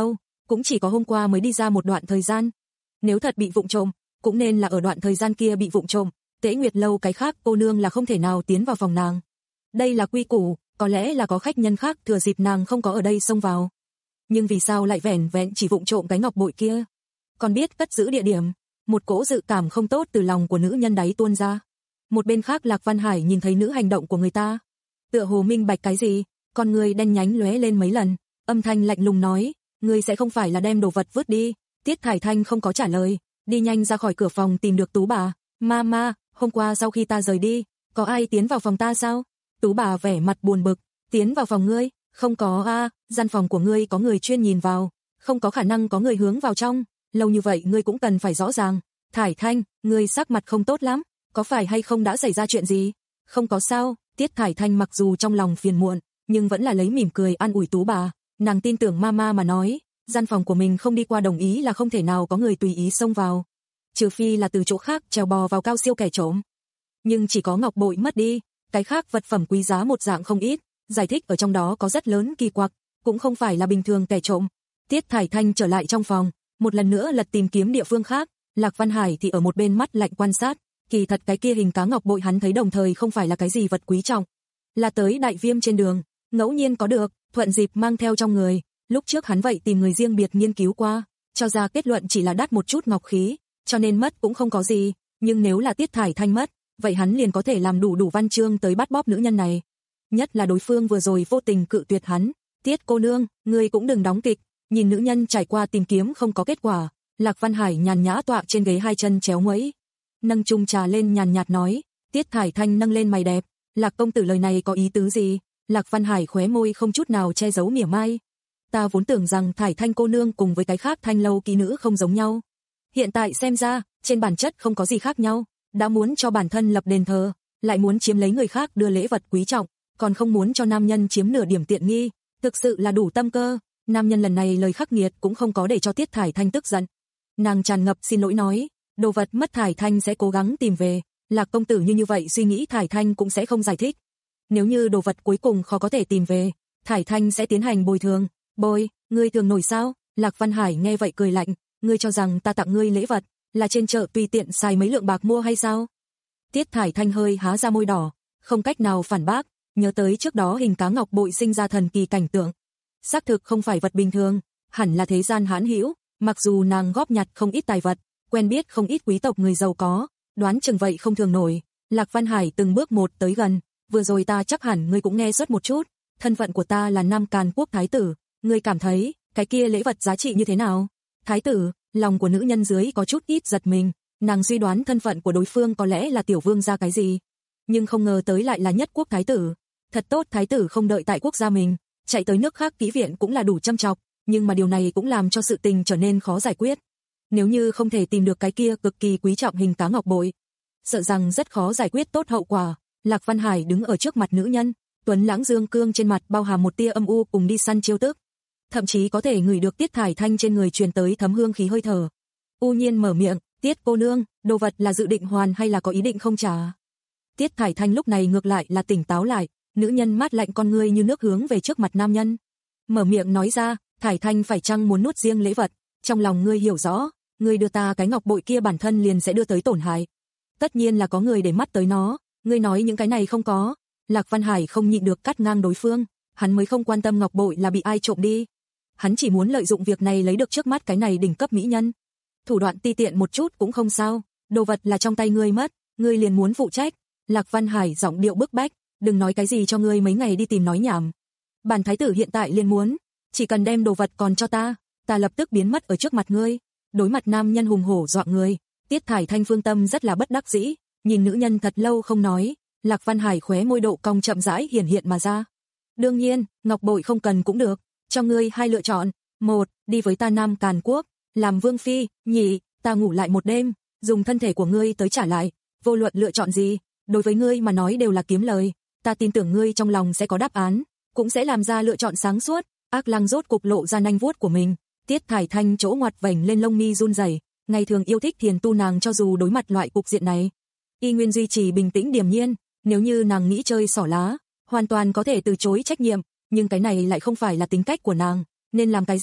S2: cũng chỉ có hôm qua mới đi ra một đoạn thời gian. Nếu thật bị vụng trộm, cũng nên là ở đoạn thời gian kia bị vụng trộm, Tế Nguyệt lâu cái khác cô nương là không thể nào tiến vào phòng nàng. Đây là quy củ, có lẽ là có khách nhân khác thừa dịp nàng không có ở đây xông vào. Nhưng vì sao lại vẻn vẹn chỉ vụng trộm cái ngọc bội kia? Còn biết cất giữ địa điểm, một cỗ dự cảm không tốt từ lòng của nữ nhân đáy tuôn ra. Một bên khác Lạc Văn Hải nhìn thấy nữ hành động của người ta, tựa hồ minh bạch cái gì, con người đen nhánh lóe lên mấy lần, âm thanh lạnh lùng nói, ngươi sẽ không phải là đem đồ vật vứt đi? Tiết Thải Thanh không có trả lời, đi nhanh ra khỏi cửa phòng tìm được Tú bà. Mama, hôm qua sau khi ta rời đi, có ai tiến vào phòng ta sao? Tú bà vẻ mặt buồn bực, tiến vào phòng ngươi? Không có a, à, gian phòng của ngươi có người chuyên nhìn vào, không có khả năng có người hướng vào trong, lâu như vậy ngươi cũng cần phải rõ ràng. Thải Thanh, ngươi sắc mặt không tốt lắm, có phải hay không đã xảy ra chuyện gì? Không có sao, Tiết Thải Thanh mặc dù trong lòng phiền muộn, nhưng vẫn là lấy mỉm cười an ủi Tú bà, nàng tin tưởng mama mà nói, gian phòng của mình không đi qua đồng ý là không thể nào có người tùy ý xông vào, trừ phi là từ chỗ khác trèo bò vào cao siêu kẻ trộm. Nhưng chỉ có ngọc bội mất đi, cái khác vật phẩm quý giá một dạng không ít, giải thích ở trong đó có rất lớn kỳ quặc, cũng không phải là bình thường kẻ trộm. Tiết Thải Thanh trở lại trong phòng, một lần nữa lật tìm kiếm địa phương khác, Lạc Văn Hải thì ở một bên mắt lạnh quan sát, kỳ thật cái kia hình cá ngọc bội hắn thấy đồng thời không phải là cái gì vật quý trọng, là tới Đại Viêm trên đường, ngẫu nhiên có được, thuận dịp mang theo trong người, lúc trước hắn vậy tìm người riêng biệt nghiên cứu qua, cho ra kết luận chỉ là đắt một chút ngọc khí, cho nên mất cũng không có gì, nhưng nếu là Tiết Thải Thanh mất, vậy hắn liền có thể làm đủ đủ văn chương tới bắt bóp nữ nhân này. Nhất là đối phương vừa rồi vô tình cự tuyệt hắn, Tiết cô nương, ngươi cũng đừng đóng kịch. Nhìn nữ nhân trải qua tìm kiếm không có kết quả, Lạc Văn Hải nhàn nhã tọa trên ghế hai chân chéo nguẫy, nâng chung trà lên nhàn nhạt nói. Tiết Thải Thanh nâng lên mày đẹp, Lạc công tử lời này có ý tứ gì? Lạc Văn Hải khóe môi không chút nào che giấu mỉa mai. Ta vốn tưởng rằng Thải Thanh cô nương cùng với cái khác thanh lâu kỹ nữ không giống nhau, hiện tại xem ra, trên bản chất không có gì khác nhau, đã muốn cho bản thân lập đền thờ, lại muốn chiếm lấy người khác đưa lễ vật quý trọng, còn không muốn cho nam nhân chiếm nửa điểm tiện nghi, thực sự là đủ tâm cơ. Nam nhân lần này lời khắc nghiệt cũng không có để cho Tiết Thải Thanh tức giận. Nàng tràn ngập xin lỗi nói, đồ vật mất Thải Thanh sẽ cố gắng tìm về, Lạc công tử như như vậy suy nghĩ Thải Thanh cũng sẽ không giải thích. Nếu như đồ vật cuối cùng khó có thể tìm về, Thải Thanh sẽ tiến hành bồi thường. Bồi, ngươi thường nổi sao? Lạc Văn Hải nghe vậy cười lạnh, ngươi cho rằng ta tặng ngươi lễ vật là trên chợ tùy tiện xài mấy lượng bạc mua hay sao? Tiết Thải Thanh hơi há ra môi đỏ, không cách nào phản bác, nhớ tới trước đó hình cá ngọc bội sinh ra thần kỳ cảnh tượng. Xác thực không phải vật bình thường, hẳn là thế gian hãn hữu, mặc dù nàng góp nhặt không ít tài vật, quen biết không ít quý tộc người giàu có, đoán chừng vậy không thường nổi. Lạc Văn Hải từng bước một tới gần, vừa rồi ta chắc hẳn ngươi cũng nghe suốt một chút, thân phận của ta là Nam Càn quốc thái tử, ngươi cảm thấy cái kia lễ vật giá trị như thế nào? Thái tử, lòng của nữ nhân dưới có chút ít giật mình, nàng suy đoán thân phận của đối phương có lẽ là tiểu vương gia cái gì, nhưng không ngờ tới lại là nhất quốc thái tử. Thật tốt thái tử không đợi tại quốc gia mình, chạy tới nước khác kỹ viện cũng là đủ chăm chọc, nhưng mà điều này cũng làm cho sự tình trở nên khó giải quyết. Nếu như không thể tìm được cái kia cực kỳ quý trọng hình cá ngọc bội, sợ rằng rất khó giải quyết tốt hậu quả. Lạc Văn Hải đứng ở trước mặt nữ nhân, tuấn lãng dương cương trên mặt bao hàm một tia âm u cùng đi săn chiêu tức, thậm chí có thể ngửi được Tiết Thải Thanh trên người truyền tới thấm hương khí hơi thở. U nhiên mở miệng, Tiết cô nương, đồ vật là dự định hoàn hay là có ý định không trả? Tiết Thải Thanh lúc này ngược lại là tỉnh táo lại, nữ nhân mát lạnh con ngươi như nước hướng về trước mặt nam nhân, mở miệng nói ra, Thải Thanh phải chăng muốn nuốt riêng lễ vật? Trong lòng ngươi hiểu rõ, ngươi đưa ta cái ngọc bội kia bản thân liền sẽ đưa tới tổn hại, tất nhiên là có người để mắt tới nó, ngươi nói những cái này không có. Lạc Văn Hải không nhịn được cắt ngang đối phương, hắn mới không quan tâm ngọc bội là bị ai trộm đi, hắn chỉ muốn lợi dụng việc này lấy được trước mắt cái này đỉnh cấp mỹ nhân. Thủ đoạn ti tiện một chút cũng không sao, đồ vật là trong tay ngươi mất, ngươi liền muốn phụ trách. Lạc Văn Hải giọng điệu bức bách, đừng nói cái gì cho ngươi mấy ngày đi tìm nói nhảm. Bản thái tử hiện tại liền muốn, chỉ cần đem đồ vật còn cho ta, ta lập tức biến mất ở trước mặt ngươi. Đối mặt nam nhân hùng hổ dọa người, Tiết Thải Thanh phương tâm rất là bất đắc dĩ, nhìn nữ nhân thật lâu không nói, Lạc Văn Hải khóe môi độ cong chậm rãi hiển hiện mà ra. Đương nhiên, ngọc bội không cần cũng được, cho ngươi hai lựa chọn, một, đi với ta Nam Càn quốc, làm vương phi, nhị, ta ngủ lại một đêm, dùng thân thể của ngươi tới trả lại, vô luận lựa chọn gì, đối với ngươi mà nói đều là kiếm lời, ta tin tưởng ngươi trong lòng sẽ có đáp án, cũng sẽ làm ra lựa chọn sáng suốt. Ác Lăng rốt cục lộ ra nanh vuốt của mình, Tiết Thải Thanh chỗ ngoặt vành lên lông mi run rẩy, ngày thường yêu thích thiền tu nàng cho dù đối mặt loại cục diện này, y nguyên duy trì bình tĩnh điềm nhiên, nếu như nàng nghĩ chơi xỏ lá, hoàn toàn có thể từ chối trách nhiệm, nhưng cái này lại không phải là tính cách của nàng, nên làm cái gì?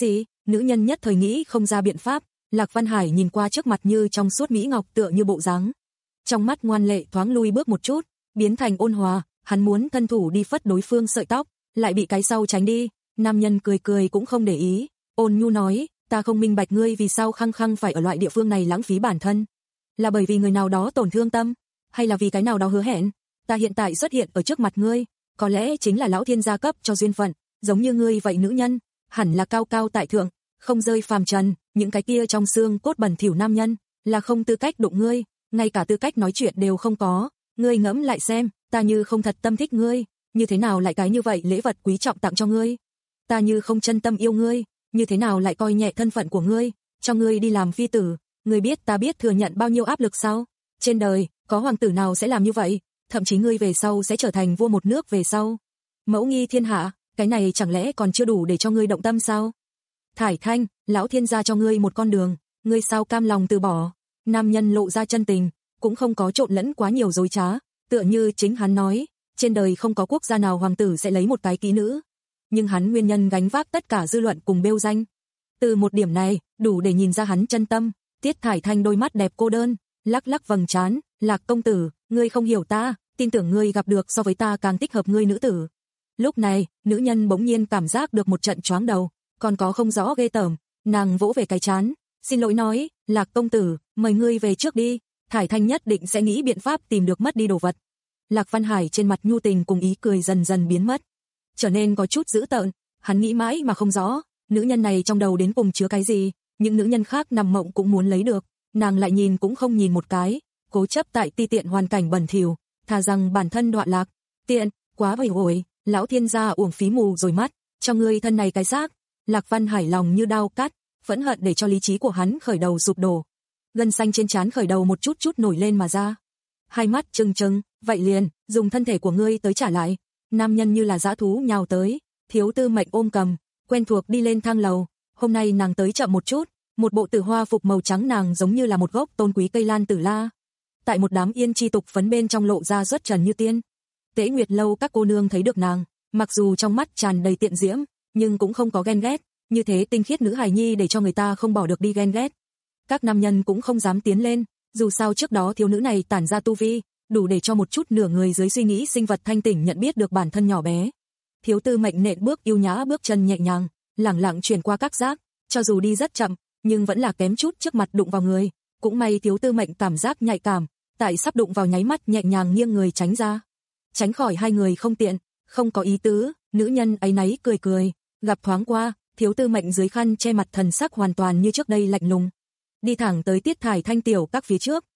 S2: Nữ nhân nhất thời nghĩ không ra biện pháp, Lạc Văn Hải nhìn qua trước mặt như trong suốt mỹ ngọc tựa như bộ dáng. Trong mắt ngoan lệ thoáng lui bước một chút, biến thành ôn hòa, hắn muốn thân thủ đi phất đối phương sợi tóc, lại bị cái sau tránh đi. Nam nhân cười cười cũng không để ý, ôn nhu nói, ta không minh bạch ngươi vì sao khăng khăng phải ở loại địa phương này lãng phí bản thân. Là bởi vì người nào đó tổn thương tâm, hay là vì cái nào đó hứa hẹn? Ta hiện tại xuất hiện ở trước mặt ngươi, có lẽ chính là lão thiên gia cấp cho duyên phận, giống như ngươi vậy nữ nhân, hẳn là cao cao tại thượng, không rơi phàm trần, những cái kia trong xương cốt bẩn thỉu nam nhân, là không tư cách đụng ngươi, ngay cả tư cách nói chuyện đều không có. Ngươi ngẫm lại xem, ta như không thật tâm thích ngươi, như thế nào lại cái như vậy lễ vật quý trọng tặng cho ngươi? Ta như không chân tâm yêu ngươi, như thế nào lại coi nhẹ thân phận của ngươi, cho ngươi đi làm phi tử? Ngươi biết ta biết thừa nhận bao nhiêu áp lực sao? Trên đời, có hoàng tử nào sẽ làm như vậy? Thậm chí ngươi về sau sẽ trở thành vua một nước về sau. Mẫu nghi thiên hạ, cái này chẳng lẽ còn chưa đủ để cho ngươi động tâm sao? Thải Thanh, lão thiên gia cho ngươi một con đường, ngươi sao cam lòng từ bỏ? Nam nhân lộ ra chân tình, cũng không có trộn lẫn quá nhiều dối trá, tựa như chính hắn nói, trên đời không có quốc gia nào hoàng tử sẽ lấy một cái kỹ nữ. Nhưng hắn nguyên nhân gánh vác tất cả dư luận cùng bêu danh. Từ một điểm này, đủ để nhìn ra hắn chân tâm. Tiết Thải Thanh đôi mắt đẹp cô đơn, lắc lắc vầng trán, Lạc công tử, ngươi không hiểu ta, tin tưởng ngươi gặp được so với ta càng thích hợp ngươi nữ tử. Lúc này, nữ nhân bỗng nhiên cảm giác được một trận choáng đầu, còn có không rõ ghê tởm, nàng vỗ về cái trán, xin lỗi nói, Lạc công tử, mời ngươi về trước đi, Thải Thanh nhất định sẽ nghĩ biện pháp tìm được mất đi đồ vật. Lạc Văn Hải trên mặt nhu tình cùng ý cười dần dần biến mất, trở nên có chút dữ tợn, hắn nghĩ mãi mà không rõ, nữ nhân này trong đầu đến cùng chứa cái gì, những nữ nhân khác nằm mộng cũng muốn lấy được, nàng lại nhìn cũng không nhìn một cái, cố chấp tại ti tiện hoàn cảnh bẩn thỉu, thà rằng bản thân đọa lạc, tiện, quá bầy ổi, lão thiên gia uổng phí mù rồi mắt, cho ngươi thân này cái xác. Lạc Văn Hải lòng như đao cắt, phẫn hận để cho lý trí của hắn khởi đầu sụp đổ. Gân xanh trên trán khởi đầu một chút chút nổi lên mà ra. Hai mắt trừng trừng, vậy liền, dùng thân thể của ngươi tới trả lại. Nam nhân như là dã thú nhào tới, Thiếu Tư Mệnh ôm cầm, quen thuộc đi lên thang lầu. Hôm nay nàng tới chậm một chút, một bộ tử hoa phục màu trắng nàng giống như là một gốc tôn quý cây lan tử la. Tại một đám yên chi tục phấn bên trong lộ ra xuất trần như tiên. Tế Nguyệt lâu các cô nương thấy được nàng, mặc dù trong mắt tràn đầy tiện diễm, nhưng cũng không có ghen ghét, như thế tinh khiết nữ hài nhi để cho người ta không bỏ được đi ghen ghét. Các nam nhân cũng không dám tiến lên, dù sao trước đó thiếu nữ này tản ra tu vi, đủ để cho một chút nửa người dưới suy nghĩ sinh vật thanh tỉnh nhận biết được bản thân nhỏ bé. Thiếu Tư Mệnh nện bước yêu nhã bước chân nhẹ nhàng, lẳng lặng chuyển qua các giác, cho dù đi rất chậm, nhưng vẫn là kém chút trước mặt đụng vào người, cũng may Thiếu Tư Mệnh cảm giác nhạy cảm, tại sắp đụng vào nháy mắt nhẹ nhàng nghiêng người tránh ra. Tránh khỏi hai người không tiện, không có ý tứ, nữ nhân áy náy cười cười, gặp thoáng qua, Thiếu Tư Mệnh dưới khăn che mặt thần sắc hoàn toàn như trước đây lạnh lùng. Đi thẳng tới Tiết Thải Thanh tiểu các phía trước.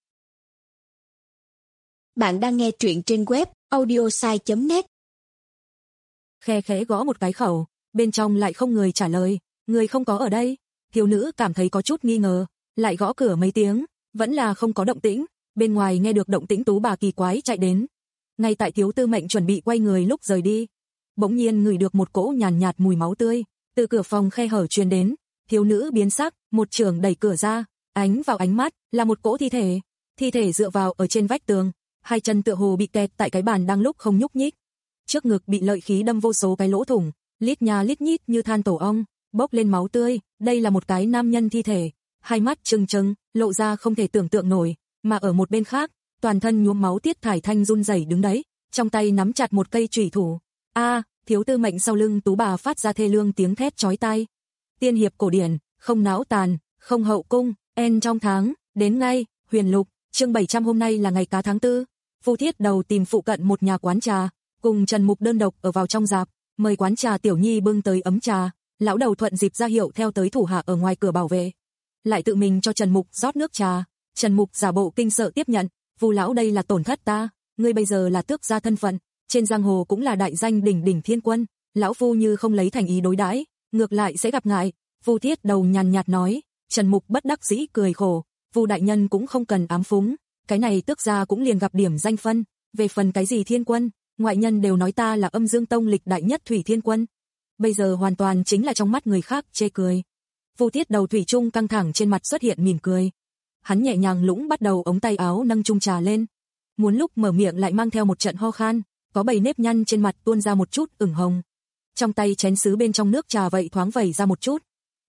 S3: Bạn đang nghe truyện trên web audiosai chấm net.
S2: Khe khẽ gõ một cái khẩu, bên trong lại không người trả lời, người không có ở đây. Thiếu nữ cảm thấy có chút nghi ngờ, lại gõ cửa mấy tiếng, vẫn là không có động tĩnh, bên ngoài nghe được động tĩnh tú bà kỳ quái chạy đến. Ngay tại Thiếu Tư Mệnh chuẩn bị quay người lúc rời đi, bỗng nhiên ngửi được một cỗ nhàn nhạt mùi máu tươi, từ cửa phòng khe hở truyền đến, thiếu nữ biến sắc, một chưởng đẩy cửa ra, ánh vào ánh mắt là một cỗ thi thể, thi thể dựa vào ở trên vách tường, hai chân tựa hồ bị kẹt tại cái bàn đang lúc không nhúc nhích. Trước ngực bị lợi khí đâm vô số cái lỗ thủng, lít nha lít nhít như than tổ ong, bốc lên máu tươi, đây là một cái nam nhân thi thể, hai mắt trừng trừng, lộ ra không thể tưởng tượng nổi, mà ở một bên khác, toàn thân nhuốm máu Tiết Thải Thanh run rẩy đứng đấy, trong tay nắm chặt một cây chủy thủ. A, Thiếu Tư Mệnh sau lưng tú bà phát ra thê lương tiếng thét chói tai. Tiên hiệp cổ điển, không náo tàn, không hậu cung, en trong tháng, đến ngay, Huyền Lục, chương bảy trăm hôm nay là ngày cá tháng tư. Vu Thiết Đầu tìm phụ cận một nhà quán trà, cùng Trần Mục đơn độc ở vào trong dạp, mời quán trà tiểu nhi bưng tới ấm trà, lão đầu thuận dịp ra hiệu theo tới thủ hạ ở ngoài cửa bảo vệ. Lại tự mình cho Trần Mục rót nước trà, Trần Mục giả bộ kinh sợ tiếp nhận, Vu lão đây là tổn thất ta, ngươi bây giờ là tước gia thân phận, trên giang hồ cũng là đại danh đỉnh đỉnh thiên quân, lão phu như không lấy thành ý đối đãi, ngược lại sẽ gặp ngại. Vu Thiết Đầu nhàn nhạt nói. Trần Mục bất đắc dĩ cười khổ, Vu đại nhân cũng không cần ám phúng, cái này tước gia cũng liền gặp điểm danh phân, về phần cái gì thiên quân, ngoại nhân đều nói ta là Âm Dương Tông lịch đại nhất thủy thiên quân, bây giờ hoàn toàn chính là trong mắt người khác chê cười. Vu Thiết Đầu thủy chung căng thẳng trên mặt xuất hiện mỉm cười, hắn nhẹ nhàng lũng bắt đầu ống tay áo nâng chung trà lên, muốn lúc mở miệng lại mang theo một trận ho khan, có bầy nếp nhăn trên mặt tuôn ra một chút ửng hồng, trong tay chén sứ bên trong nước trà vậy thoáng vẩy ra một chút.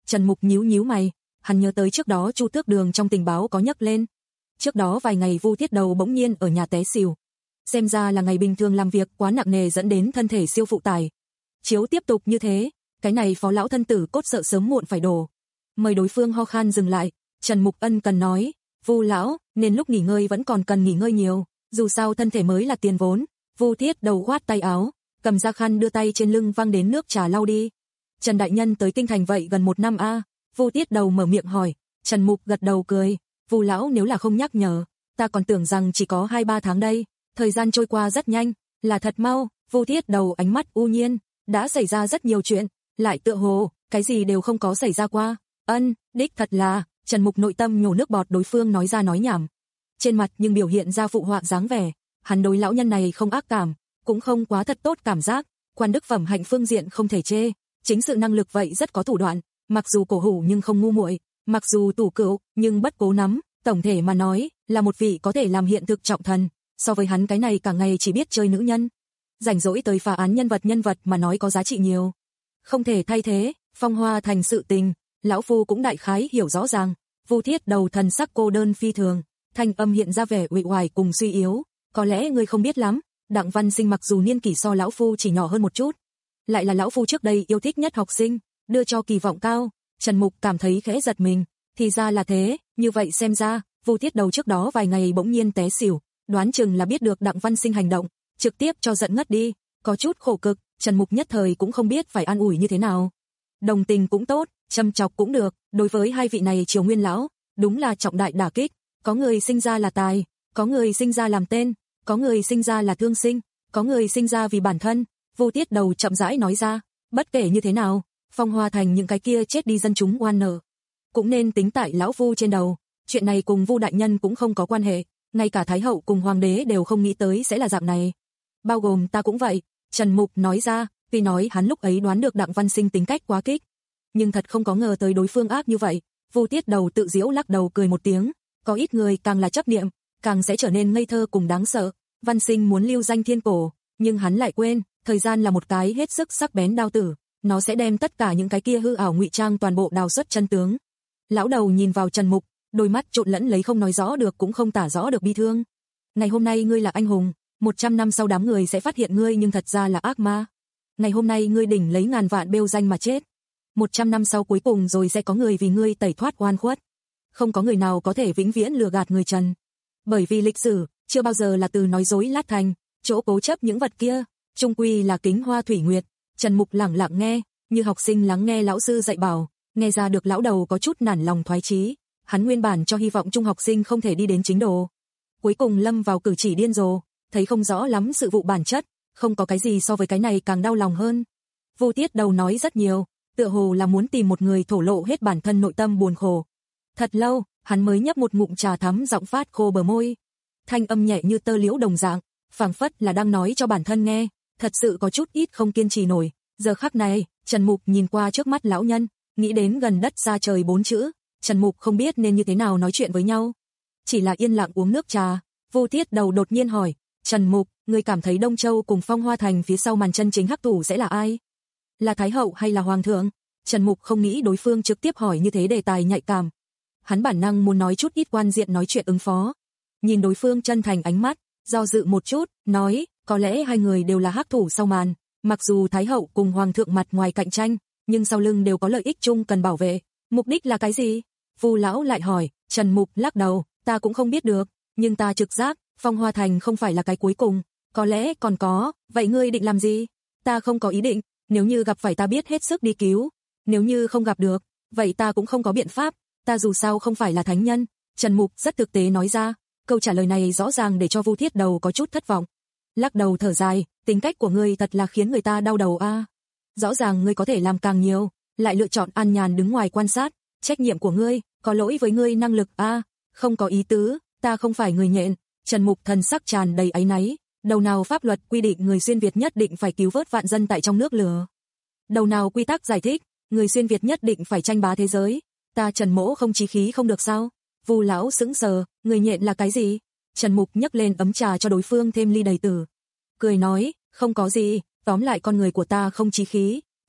S2: Trần Mục nhíu nhíu mày, hắn nhớ tới trước đó Chu Tước Đường trong tình báo có nhắc lên. Trước đó vài ngày Vu Thiết Đầu bỗng nhiên ở nhà té xỉu. Xem ra là ngày bình thường làm việc quá nặng nề dẫn đến thân thể siêu phụ tải. Chiếu tiếp tục như thế, cái này Phó lão thân tử cốt sợ sớm muộn phải đổ. Mời đối phương ho khan dừng lại, Trần Mục ân cần nói, Vu lão, nên lúc nghỉ ngơi vẫn còn cần nghỉ ngơi nhiều, dù sao thân thể mới là tiền vốn. Vu Thiết Đầu khoát tay áo, cầm ra khăn đưa tay trên lưng văng đến nước trà lau đi. Trần đại nhân tới kinh thành vậy gần một năm a? À? Vu Thiết Đầu mở miệng hỏi. Trần Mục gật đầu cười, Vu lão nếu là không nhắc nhở, ta còn tưởng rằng chỉ có hai ba tháng đây. Thời gian trôi qua rất nhanh, là thật mau. Vu Thiết Đầu ánh mắt u nhiên, đã xảy ra rất nhiều chuyện, lại tựa hồ cái gì đều không có xảy ra qua. Ân, đích thật là. Trần Mục nội tâm nhổ nước bọt đối phương nói ra nói nhảm. Trên mặt nhưng biểu hiện ra phụ họa dáng vẻ, hắn đối lão nhân này không ác cảm, cũng không quá thật tốt cảm giác, quan đức phẩm hạnh phương diện không thể chê, chính sự năng lực vậy rất có thủ đoạn, mặc dù cổ hủ nhưng không ngu muội, mặc dù tủ cựu nhưng bất cố nắm, tổng thể mà nói, là một vị có thể làm hiện thực trọng thần, so với hắn cái này cả ngày chỉ biết chơi nữ nhân, rảnh rỗi tới phá án nhân vật nhân vật mà nói có giá trị nhiều. Không thể thay thế, Phong Hoa thành sự tình, lão phu cũng đại khái hiểu rõ ràng. Vu Thiết Đầu thần sắc cô đơn phi thường, thanh âm hiện ra vẻ uể oải cùng suy yếu, có lẽ ngươi không biết lắm, Đặng Văn Sinh mặc dù niên kỷ so lão phu chỉ nhỏ hơn một chút, lại là lão phu trước đây yêu thích nhất học sinh, đưa cho kỳ vọng cao. Trần Mục cảm thấy khẽ giật mình, thì ra là thế, như vậy xem ra, Vu Thiết Đầu trước đó vài ngày bỗng nhiên té xỉu, đoán chừng là biết được Đặng Văn Sinh hành động, trực tiếp cho giận ngất đi, có chút khổ cực, Trần Mục nhất thời cũng không biết phải an ủi như thế nào. Đồng tình cũng tốt, châm chọc cũng được, đối với hai vị này Triều Nguyên lão, đúng là trọng đại đả kích, có người sinh ra là tài, có người sinh ra làm tên, có người sinh ra là thương sinh, có người sinh ra vì bản thân. Vu Thiết Đầu chậm rãi nói ra, bất kể như thế nào, Phong Hoa thành những cái kia chết đi dân chúng oan nợ, cũng nên tính tại lão Vu trên đầu, chuyện này cùng Vu đại nhân cũng không có quan hệ, ngay cả Thái hậu cùng Hoàng đế đều không nghĩ tới sẽ là dạng này. Bao gồm ta cũng vậy, Trần Mục nói ra, tuy nói hắn lúc ấy đoán được Đặng Văn Sinh tính cách quá kích, nhưng thật không có ngờ tới đối phương ác như vậy. Vu Thiết Đầu tự giễu lắc đầu cười một tiếng, có ít người càng là chấp niệm, càng sẽ trở nên ngây thơ cùng đáng sợ. Văn Sinh muốn lưu danh thiên cổ, nhưng hắn lại quên, thời gian là một cái hết sức sắc bén đao tử, nó sẽ đem tất cả những cái kia hư ảo ngụy trang toàn bộ đào xuất chân tướng. Lão đầu nhìn vào Trần Mục, đôi mắt trộn lẫn lấy không nói rõ được cũng không tả rõ được bi thương. Ngày hôm nay ngươi là anh hùng, một trăm năm sau đám người sẽ phát hiện ngươi nhưng thật ra là ác ma. Ngày hôm nay ngươi đỉnh lấy ngàn vạn bêu danh mà chết, một trăm năm sau cuối cùng rồi sẽ có người vì ngươi tẩy thoát oan khuất. Không có người nào có thể vĩnh viễn lừa gạt người Trần, bởi vì lịch sử chưa bao giờ là từ nói dối lát thành, chỗ cố chấp những vật kia, chung quy là kính hoa thủy nguyệt. Trần Mục lẳng lặng nghe, như học sinh lắng nghe lão sư dạy bảo, nghe ra được lão đầu có chút nản lòng thoái chí, hắn nguyên bản cho hy vọng trung học sinh không thể đi đến chính đồ, cuối cùng lâm vào cử chỉ điên rồ, thấy không rõ lắm sự vụ bản chất, không có cái gì so với cái này càng đau lòng hơn. Vu Thiết Đầu nói rất nhiều, tựa hồ là muốn tìm một người thổ lộ hết bản thân nội tâm buồn khổ. Thật lâu, hắn mới nhấp một ngụm trà thắm, giọng phát khô bờ môi, thanh âm nhẹ như tơ liễu đồng dạng, phảng phất là đang nói cho bản thân nghe, thật sự có chút ít không kiên trì nổi. Giờ khắc này, Trần Mục nhìn qua trước mắt lão nhân, nghĩ đến gần đất xa trời bốn chữ, Trần Mục không biết nên như thế nào nói chuyện với nhau, chỉ là yên lặng uống nước trà. Vu Thiết Đầu đột nhiên hỏi, Trần Mục, ngươi cảm thấy Đông Châu cùng Phong Hoa thành phía sau màn chân chính hắc thủ sẽ là ai? Là Thái hậu hay là Hoàng thượng? Trần Mục không nghĩ đối phương trực tiếp hỏi như thế đề tài nhạy cảm, hắn bản năng muốn nói chút ít quan diện nói chuyện ứng phó. Nhìn đối phương chân thành ánh mắt, do dự một chút, nói, có lẽ hai người đều là hắc thủ sau màn, mặc dù Thái hậu cùng Hoàng thượng mặt ngoài cạnh tranh, nhưng sau lưng đều có lợi ích chung cần bảo vệ. Mục đích là cái gì? Vu lão lại hỏi. Trần Mục lắc đầu, ta cũng không biết được, nhưng ta trực giác, Phong Hoa thành không phải là cái cuối cùng, có lẽ còn có. Vậy ngươi định làm gì? Ta không có ý định, nếu như gặp phải ta biết hết sức đi cứu, nếu như không gặp được, vậy ta cũng không có biện pháp, ta dù sao không phải là thánh nhân. Trần Mục rất thực tế nói ra, câu trả lời này rõ ràng để cho Vu Thiết Đầu có chút thất vọng. Lắc đầu thở dài, tính cách của ngươi thật là khiến người ta đau đầu a. À. Rõ ràng ngươi có thể làm càng nhiều, lại lựa chọn an nhàn đứng ngoài quan sát, trách nhiệm của ngươi, có lỗi với ngươi năng lực a. À. Không có ý tứ, ta không phải người nhện. Trần Mục thần sắc tràn đầy áy náy, đầu nào pháp luật quy định người xuyên Việt nhất định phải cứu vớt vạn dân tại trong nước lửa, đầu nào quy tắc giải thích người xuyên Việt nhất định phải tranh bá thế giới, ta Trần mỗ không chí khí không được sao? Vu lão sững sờ, người nhện là cái gì? Trần Mục nhấc lên ấm trà cho đối phương thêm ly đầy tử, cười nói, không có gì, tóm lại con người của ta không chí khí,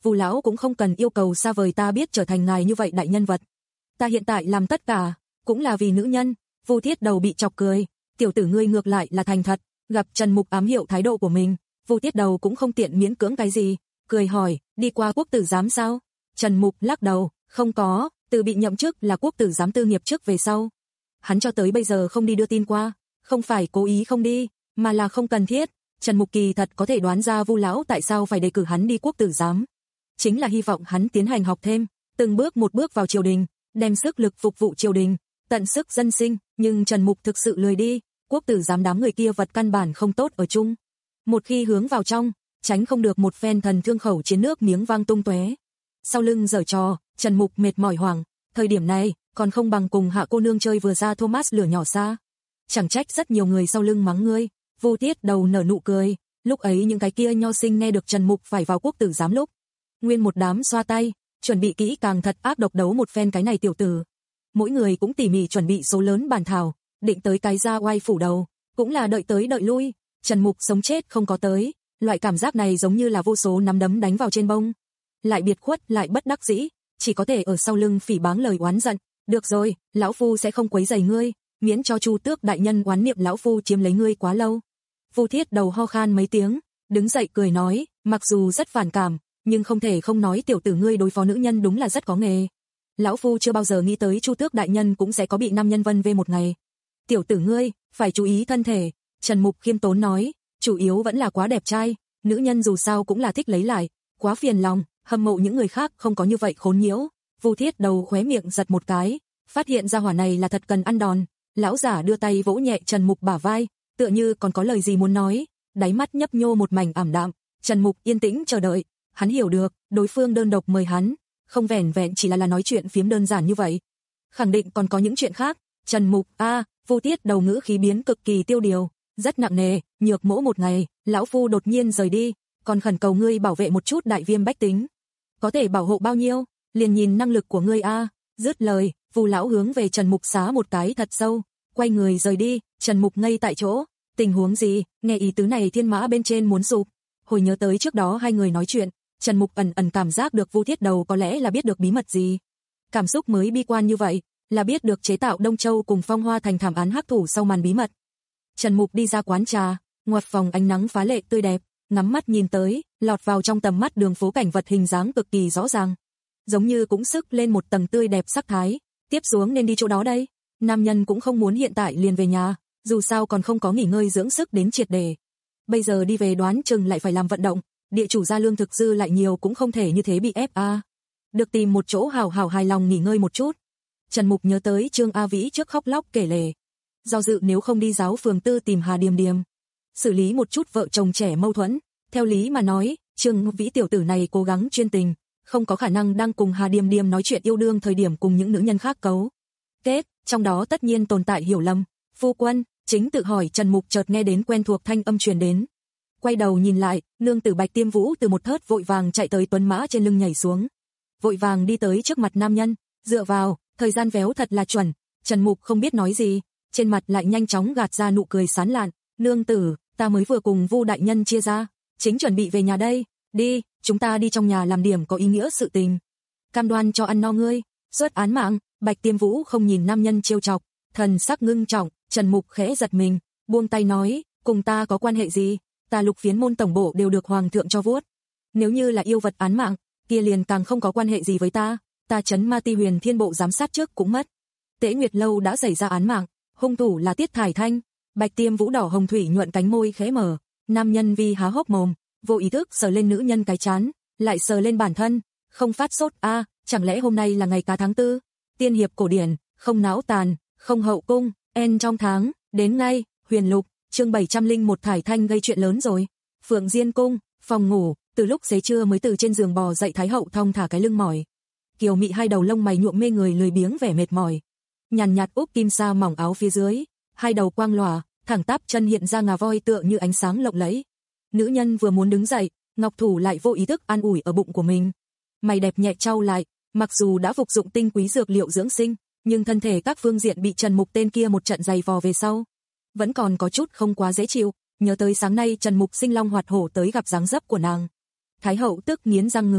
S2: Vu lão cũng không cần yêu cầu xa vời ta biết trở thành ngài như vậy đại nhân vật. Ta hiện tại làm tất cả, cũng là vì nữ nhân. Vu Thiết Đầu bị chọc cười, tiểu tử ngươi ngược lại là thành thật. Gặp Trần Mục ám hiệu thái độ của mình, Vu Thiết Đầu cũng không tiện miễn cưỡng cái gì, cười hỏi, đi qua quốc tử giám sao? Trần Mục lắc đầu, không có, từ bị nhậm chức là quốc tử giám tư nghiệp chức về sau. Hắn cho tới bây giờ không đi đưa tin qua, không phải cố ý không đi, mà là không cần thiết. Trần Mục kỳ thật có thể đoán ra Vu lão tại sao phải đề cử hắn đi quốc tử giám. Chính là hy vọng hắn tiến hành học thêm, từng bước một bước vào triều đình, đem sức lực phục vụ triều đình, tận sức dân sinh, nhưng Trần Mục thực sự lười đi, quốc tử giám đám người kia vật căn bản không tốt ở chung. Một khi hướng vào trong, tránh không được một phen thần thương khẩu chiến nước miếng vang tung tóe. Sau lưng giở trò, Trần Mục mệt mỏi hoảng, thời điểm này, còn không bằng cùng Hạ cô nương chơi vừa ra Thomas lửa nhỏ xa. Chẳng trách rất nhiều người sau lưng mắng ngươi. Vu Thiết Đầu nở nụ cười, lúc ấy những cái kia nho sinh nghe được Trần Mục phải vào quốc tử giám lúc, nguyên một đám xoa tay, chuẩn bị kỹ càng thật ác độc đấu một phen cái này tiểu tử. Mỗi người cũng tỉ mỉ chuẩn bị số lớn bản thảo, định tới cái ra oai phủ đầu, cũng là đợi tới đợi lui, Trần Mục sống chết không có tới, loại cảm giác này giống như là vô số nắm đấm đánh vào trên bông. Lại biệt khuất lại bất đắc dĩ, chỉ có thể ở sau lưng phỉ báng lời oán giận, được rồi, lão phu sẽ không quấy rầy ngươi, miễn cho Chu Tước đại nhân oán niệm lão phu chiếm lấy ngươi quá lâu. Vu Thiết Đầu ho khan mấy tiếng, đứng dậy cười nói, mặc dù rất phản cảm, nhưng không thể không nói tiểu tử ngươi đối phó nữ nhân đúng là rất có nghề. Lão phu chưa bao giờ nghĩ tới Chu Tước đại nhân cũng sẽ có bị nam nhân vân vê một ngày. Tiểu tử ngươi, phải chú ý thân thể, Trần Mục khiêm tốn nói, chủ yếu vẫn là quá đẹp trai, nữ nhân dù sao cũng là thích lấy lại, quá phiền lòng, hâm mộ những người khác không có như vậy khốn nhiễu. Vu Thiết Đầu khóe miệng giật một cái, phát hiện ra hỏa này là thật cần ăn đòn. Lão giả đưa tay vỗ nhẹ Trần Mục bả vai, tựa như còn có lời gì muốn nói, đáy mắt nhấp nhô một mảnh ảm đạm. Trần Mục yên tĩnh chờ đợi, hắn hiểu được, đối phương đơn độc mời hắn, không vẻn vẹn chỉ là là nói chuyện phiếm đơn giản như vậy. Khẳng định còn có những chuyện khác. Trần Mục, a, à, Vu Thiết Đầu ngữ khí biến cực kỳ tiêu điều, rất nặng nề, nhược mỗ một ngày, lão phu đột nhiên rời đi, còn khẩn cầu ngươi bảo vệ một chút đại viêm bách tính. Có thể bảo hộ bao nhiêu, liền nhìn năng lực của ngươi a. À. Dứt lời, Vu lão hướng về Trần Mục xá một cái thật sâu, quay người rời đi. Trần Mục ngây tại chỗ, tình huống gì, nghe ý tứ này thiên mã bên trên muốn sụp. Hồi nhớ tới trước đó hai người nói chuyện, Trần Mục ẩn ẩn cảm giác được Vu Thiết Đầu có lẽ là biết được bí mật gì. Cảm xúc mới bi quan như vậy, là biết được chế tạo Đông Châu cùng Phong Hoa thành thảm án hắc thủ sau màn bí mật. Trần Mục đi ra quán trà, ngoặt phòng ánh nắng phá lệ tươi đẹp, ngắm mắt nhìn tới, lọt vào trong tầm mắt đường phố cảnh vật hình dáng cực kỳ rõ ràng, giống như cũng sức lên một tầng tươi đẹp sắc thái. Tiếp xuống nên đi chỗ đó đây. Nam nhân cũng không muốn hiện tại liền về nhà, dù sao còn không có nghỉ ngơi dưỡng sức đến triệt để. Bây giờ đi về đoán chừng lại phải làm vận động, địa chủ gia lương thực dư lại nhiều cũng không thể như thế bị ép a. À. Được tìm một chỗ hào hào hài lòng nghỉ ngơi một chút. Trần Mục nhớ tới Trương A Vĩ trước khóc lóc kể lể, do dự nếu không đi giáo phường tư tìm Hà Điềm Điềm, xử lý một chút vợ chồng trẻ mâu thuẫn. Theo lý mà nói, Trương Vĩ tiểu tử này cố gắng chuyên tình, không có khả năng đang cùng Hà Điềm Điềm nói chuyện yêu đương thời điểm cùng những nữ nhân khác cấu kết, trong đó tất nhiên tồn tại hiểu lầm. Phu quân, chính tự hỏi Trần Mục chợt nghe đến quen thuộc thanh âm truyền đến. Quay đầu nhìn lại, nương tử Bạch Tiêm Vũ từ một thớt vội vàng chạy tới tuấn mã trên lưng nhảy xuống, vội vàng đi tới trước mặt nam nhân, dựa vào, thời gian véo thật là chuẩn. Trần Mục không biết nói gì, trên mặt lại nhanh chóng gạt ra nụ cười sán lạn, nương tử, ta mới vừa cùng Vu đại nhân chia ra, chính chuẩn bị về nhà đây, đi, chúng ta đi trong nhà làm điểm có ý nghĩa sự tình. Cam đoan cho ăn no ngươi, suốt án mạng. Bạch Tiêm Vũ không nhìn nam nhân trêu chọc, thần sắc ngưng trọng. Trần Mục khẽ giật mình, buông tay nói, cùng ta có quan hệ gì, ta Lục Phiến môn tổng bộ đều được hoàng thượng cho vuốt. Nếu như là yêu vật án mạng, kia liền càng không có quan hệ gì với ta, ta Trấn Ma Ti Huyền Thiên bộ giám sát trước cũng mất. Tế Nguyệt lâu đã xảy ra án mạng, hung thủ là Tiết Thải Thanh. Bạch Tiêm Vũ đỏ hồng thủy nhuận cánh môi khẽ mở, nam nhân vi há hốc mồm, vô ý thức sờ lên nữ nhân cái trán, lại sờ lên bản thân, không phát sốt a, à, chẳng lẽ hôm nay là ngày cá tháng tư? Tiên hiệp cổ điển, không náo tàn, không hậu cung, en trong tháng, đến ngay, Huyền Lục, chương bảy trăm lẻ một Thải Thanh gây chuyện lớn rồi. Phượng Diên cung, phòng ngủ, từ lúc xế trưa mới từ trên giường bò dậy Thái hậu thong thả cái lưng mỏi. Kiều Mị hai đầu lông mày nhuộm mê người lười biếng vẻ mệt mỏi. Nhàn nhạt úp kim sa mỏng áo phía dưới, hai đầu quang lòa, thẳng tắp chân hiện ra ngà voi tựa như ánh sáng lộng lẫy. Nữ nhân vừa muốn đứng dậy, Ngọc Thủ lại vô ý thức an ủi ở bụng của mình. Mày đẹp nhẹ trao lại, mặc dù đã phục dụng tinh quý dược liệu dưỡng sinh, nhưng thân thể các phương diện bị Trần Mục tên kia một trận giày vò về sau, vẫn còn có chút không quá dễ chịu. Nhớ tới sáng nay Trần Mục sinh long hoạt hổ tới gặp dáng dấp của nàng, Thái hậu tức nghiến răng ngứa,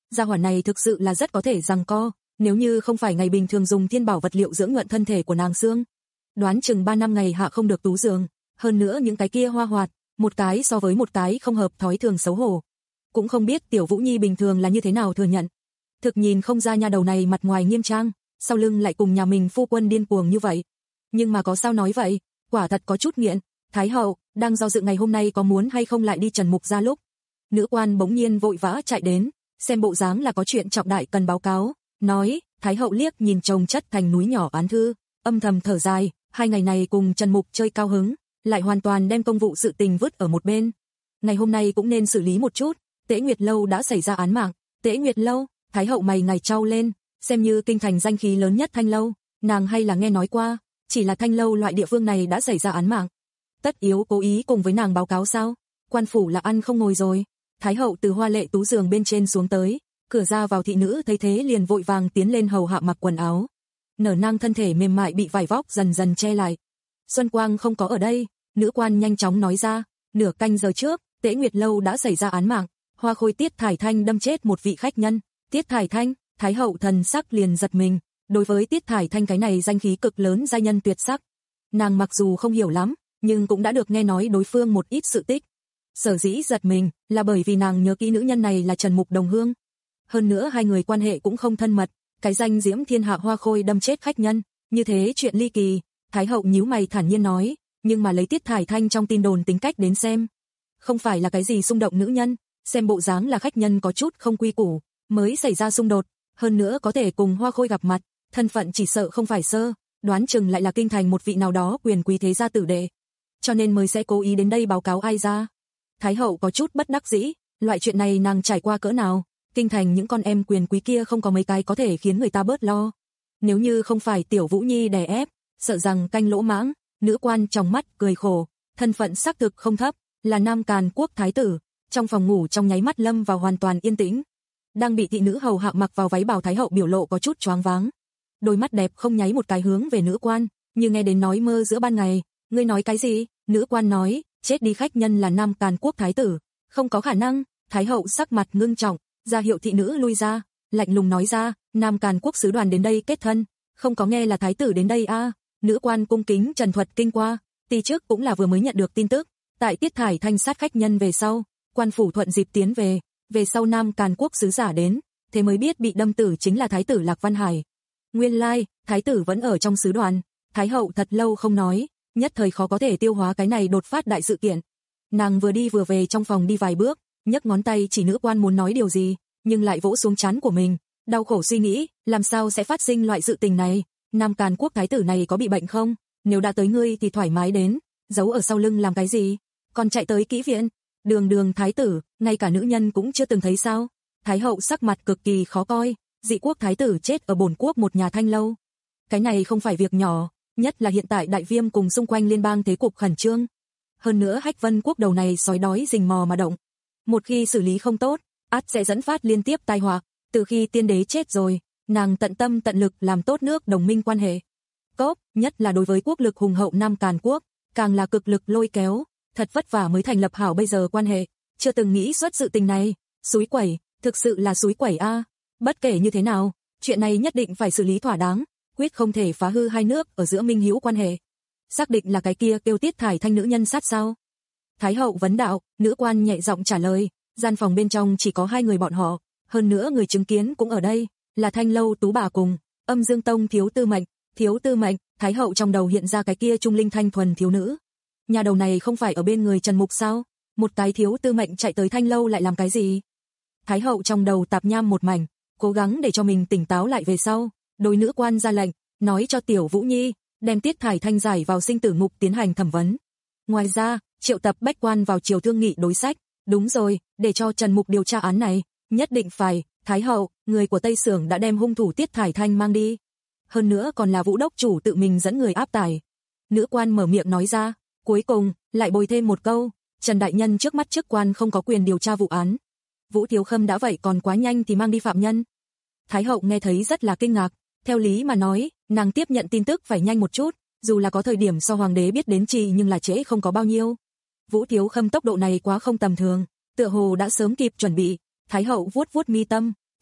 S2: gia hỏa này thực sự là rất có thể giằng co, nếu như không phải ngày bình thường dùng thiên bảo vật liệu dưỡng nhuận thân thể của nàng xương. Đoán chừng ba năm ngày hạ không được tú giường, hơn nữa những cái kia hoa hoạt, một cái so với một cái không hợp thói thường xấu hổ. Cũng không biết Tiểu Vũ Nhi bình thường là như thế nào thừa nhận. Thực nhìn không ra nha đầu này mặt ngoài nghiêm trang, sau lưng lại cùng nhà mình phu quân điên cuồng như vậy. Nhưng mà có sao nói vậy, quả thật có chút nghiện. Thái hậu, đang do dự ngày hôm nay có muốn hay không lại đi Trần Mục ra lúc. Nữ quan bỗng nhiên vội vã chạy đến, xem bộ dáng là có chuyện trọng đại cần báo cáo, nói, Thái hậu liếc nhìn chồng chất thành núi nhỏ án thư, âm thầm thở dài, hai ngày này cùng Trần Mục chơi cao hứng, lại hoàn toàn đem công vụ sự tình vứt ở một bên. Ngày hôm nay cũng nên xử lý một chút, Tế Nguyệt Lâu đã xảy ra án mạng. Tế Nguyệt Lâu, Thái hậu mày ngài trao lên, xem như kinh thành danh khí lớn nhất Thanh Lâu, nàng hay là nghe nói qua, chỉ là Thanh Lâu loại địa phương này đã xảy ra án mạng. Tất yếu cố ý cùng với nàng báo cáo sao? Quan phủ là ăn không ngồi rồi. Thái hậu từ hoa lệ tú giường bên trên xuống tới, cửa ra vào thị nữ thấy thế liền vội vàng tiến lên hầu hạ mặc quần áo. Nở nang thân thể mềm mại bị vải vóc dần dần che lại. Xuân Quang không có ở đây, nữ quan nhanh chóng nói ra, nửa canh giờ trước, Tế Nguyệt Lâu đã xảy ra án mạng, Hoa Khôi Tiết Thải Thanh đâm chết một vị khách nhân. Tiết Thải Thanh, Thái hậu thần sắc liền giật mình, đối với Tiết Thải Thanh cái này danh khí cực lớn giai nhân tuyệt sắc. Nàng mặc dù không hiểu lắm, nhưng cũng đã được nghe nói đối phương một ít sự tích. Sở dĩ giật mình, là bởi vì nàng nhớ kỹ nữ nhân này là Trần Mục đồng hương. Hơn nữa hai người quan hệ cũng không thân mật, cái danh diễm thiên hạ Hoa Khôi đâm chết khách nhân, như thế chuyện ly kỳ. Thái hậu nhíu mày thản nhiên nói, nhưng mà lấy Tiết Thải Thanh trong tin đồn tính cách đến xem, không phải là cái gì xung động nữ nhân, xem bộ dáng là khách nhân có chút không quy củ, mới xảy ra xung đột, hơn nữa có thể cùng Hoa Khôi gặp mặt, thân phận chỉ sợ không phải sơ, đoán chừng lại là kinh thành một vị nào đó quyền quý thế gia tử đệ, cho nên mới sẽ cố ý đến đây báo cáo ai ra. Thái hậu có chút bất đắc dĩ, loại chuyện này nàng trải qua cỡ nào, kinh thành những con em quyền quý kia không có mấy cái có thể khiến người ta bớt lo. Nếu như không phải Tiểu Vũ Nhi đè ép, sợ rằng canh lỗ mãng. Nữ quan trong mắt cười khổ, thân phận xác thực không thấp, là Nam Càn Quốc thái tử. Trong phòng ngủ trong nháy mắt lâm vào hoàn toàn yên tĩnh. Đang bị thị nữ hầu hạ mặc vào váy bào Thái hậu biểu lộ có chút choáng váng. Đôi mắt đẹp không nháy một cái hướng về nữ quan, như nghe đến nói mơ giữa ban ngày. Ngươi nói cái gì? Nữ quan nói, chết đi khách nhân là Nam Càn Quốc thái tử, không có khả năng. Thái hậu sắc mặt ngưng trọng, ra hiệu thị nữ lui ra, lạnh lùng nói ra, Nam Càn Quốc sứ đoàn đến đây kết thân, không có nghe là thái tử đến đây a? À? Nữ quan cung kính trần thuật kinh qua, ti trước cũng là vừa mới nhận được tin tức, tại Tiết Thải Thanh sát khách nhân về sau, quan phủ thuận dịp tiến về, về sau Nam Càn Quốc sứ giả đến, thế mới biết bị đâm tử chính là thái tử Lạc Văn Hải. Nguyên lai, like, thái tử vẫn ở trong sứ đoàn. Thái hậu thật lâu không nói, nhất thời khó có thể tiêu hóa cái này đột phát đại sự kiện. Nàng vừa đi vừa về trong phòng đi vài bước, nhấc ngón tay chỉ nữ quan muốn nói điều gì, nhưng lại vỗ xuống trán của mình, đau khổ suy nghĩ, làm sao sẽ phát sinh loại sự tình này, Nam Càn Quốc thái tử này có bị bệnh không? Nếu đã tới ngươi thì thoải mái đến, giấu ở sau lưng làm cái gì? Còn chạy tới kỹ viện, đường đường thái tử, ngay cả nữ nhân cũng chưa từng thấy sao? Thái hậu sắc mặt cực kỳ khó coi, dị quốc thái tử chết ở bổn quốc một nhà Thanh Lâu. Cái này không phải việc nhỏ, nhất là hiện tại đại viêm cùng xung quanh liên bang thế cục khẩn trương. Hơn nữa Hách Vân Quốc đầu này sói đói rình mò mà động. Một khi xử lý không tốt, ắt sẽ dẫn phát liên tiếp tai họa. Từ khi tiên đế chết rồi, nàng tận tâm tận lực làm tốt nước đồng minh quan hệ. Cốp, nhất là đối với quốc lực hùng hậu Nam Càn Quốc, càng là cực lực lôi kéo, thật vất vả mới thành lập hảo bây giờ quan hệ, chưa từng nghĩ xuất sự tình này, xúi quẩy, thực sự là xúi quẩy a. Bất kể như thế nào, chuyện này nhất định phải xử lý thỏa đáng, quyết không thể phá hư hai nước ở giữa minh hữu quan hệ. Xác định là cái kia kêu Tiết Thải Thanh nữ nhân sát sao? Thái hậu vấn đạo, nữ quan nhẹ giọng trả lời, gian phòng bên trong chỉ có hai người bọn họ, hơn nữa người chứng kiến cũng ở đây, là Thanh Lâu tú bà cùng Âm Dương Tông thiếu tư mệnh. Thiếu tư mệnh, Thái hậu trong đầu hiện ra cái kia trung linh thanh thuần thiếu nữ. Nhà đầu này không phải ở bên người Trần Mục sao? Một cái thiếu tư mệnh chạy tới Thanh Lâu lại làm cái gì? Thái hậu trong đầu tạp nham một mảnh, cố gắng để cho mình tỉnh táo lại về sau, đối nữ quan ra lệnh, nói cho Tiểu Vũ Nhi, đem Tiết Thải Thanh giải vào sinh tử ngục tiến hành thẩm vấn. Ngoài ra, triệu tập bách quan vào triều thương nghị đối sách. Đúng rồi, để cho Trần Mục điều tra án này, nhất định phải. Thái hậu, người của Tây Sưởng đã đem hung thủ Tiết Thải Thanh mang đi. Hơn nữa còn là Vũ đốc chủ tự mình dẫn người áp tải. Nữ quan mở miệng nói ra, cuối cùng, lại bồi thêm một câu, Trần Đại Nhân trước mắt chức quan không có quyền điều tra vụ án. Vũ Thiếu Khâm đã vậy còn quá nhanh thì mang đi phạm nhân. Thái hậu nghe thấy rất là kinh ngạc, theo lý mà nói, nàng tiếp nhận tin tức phải nhanh một chút, dù là có thời điểm so hoàng đế biết đến trì nhưng là trễ không có bao nhiêu. Vũ Thiếu Khâm tốc độ này quá không tầm thường, tựa hồ đã sớm kịp chuẩn bị. Thái hậu vuốt vuốt mi tâm,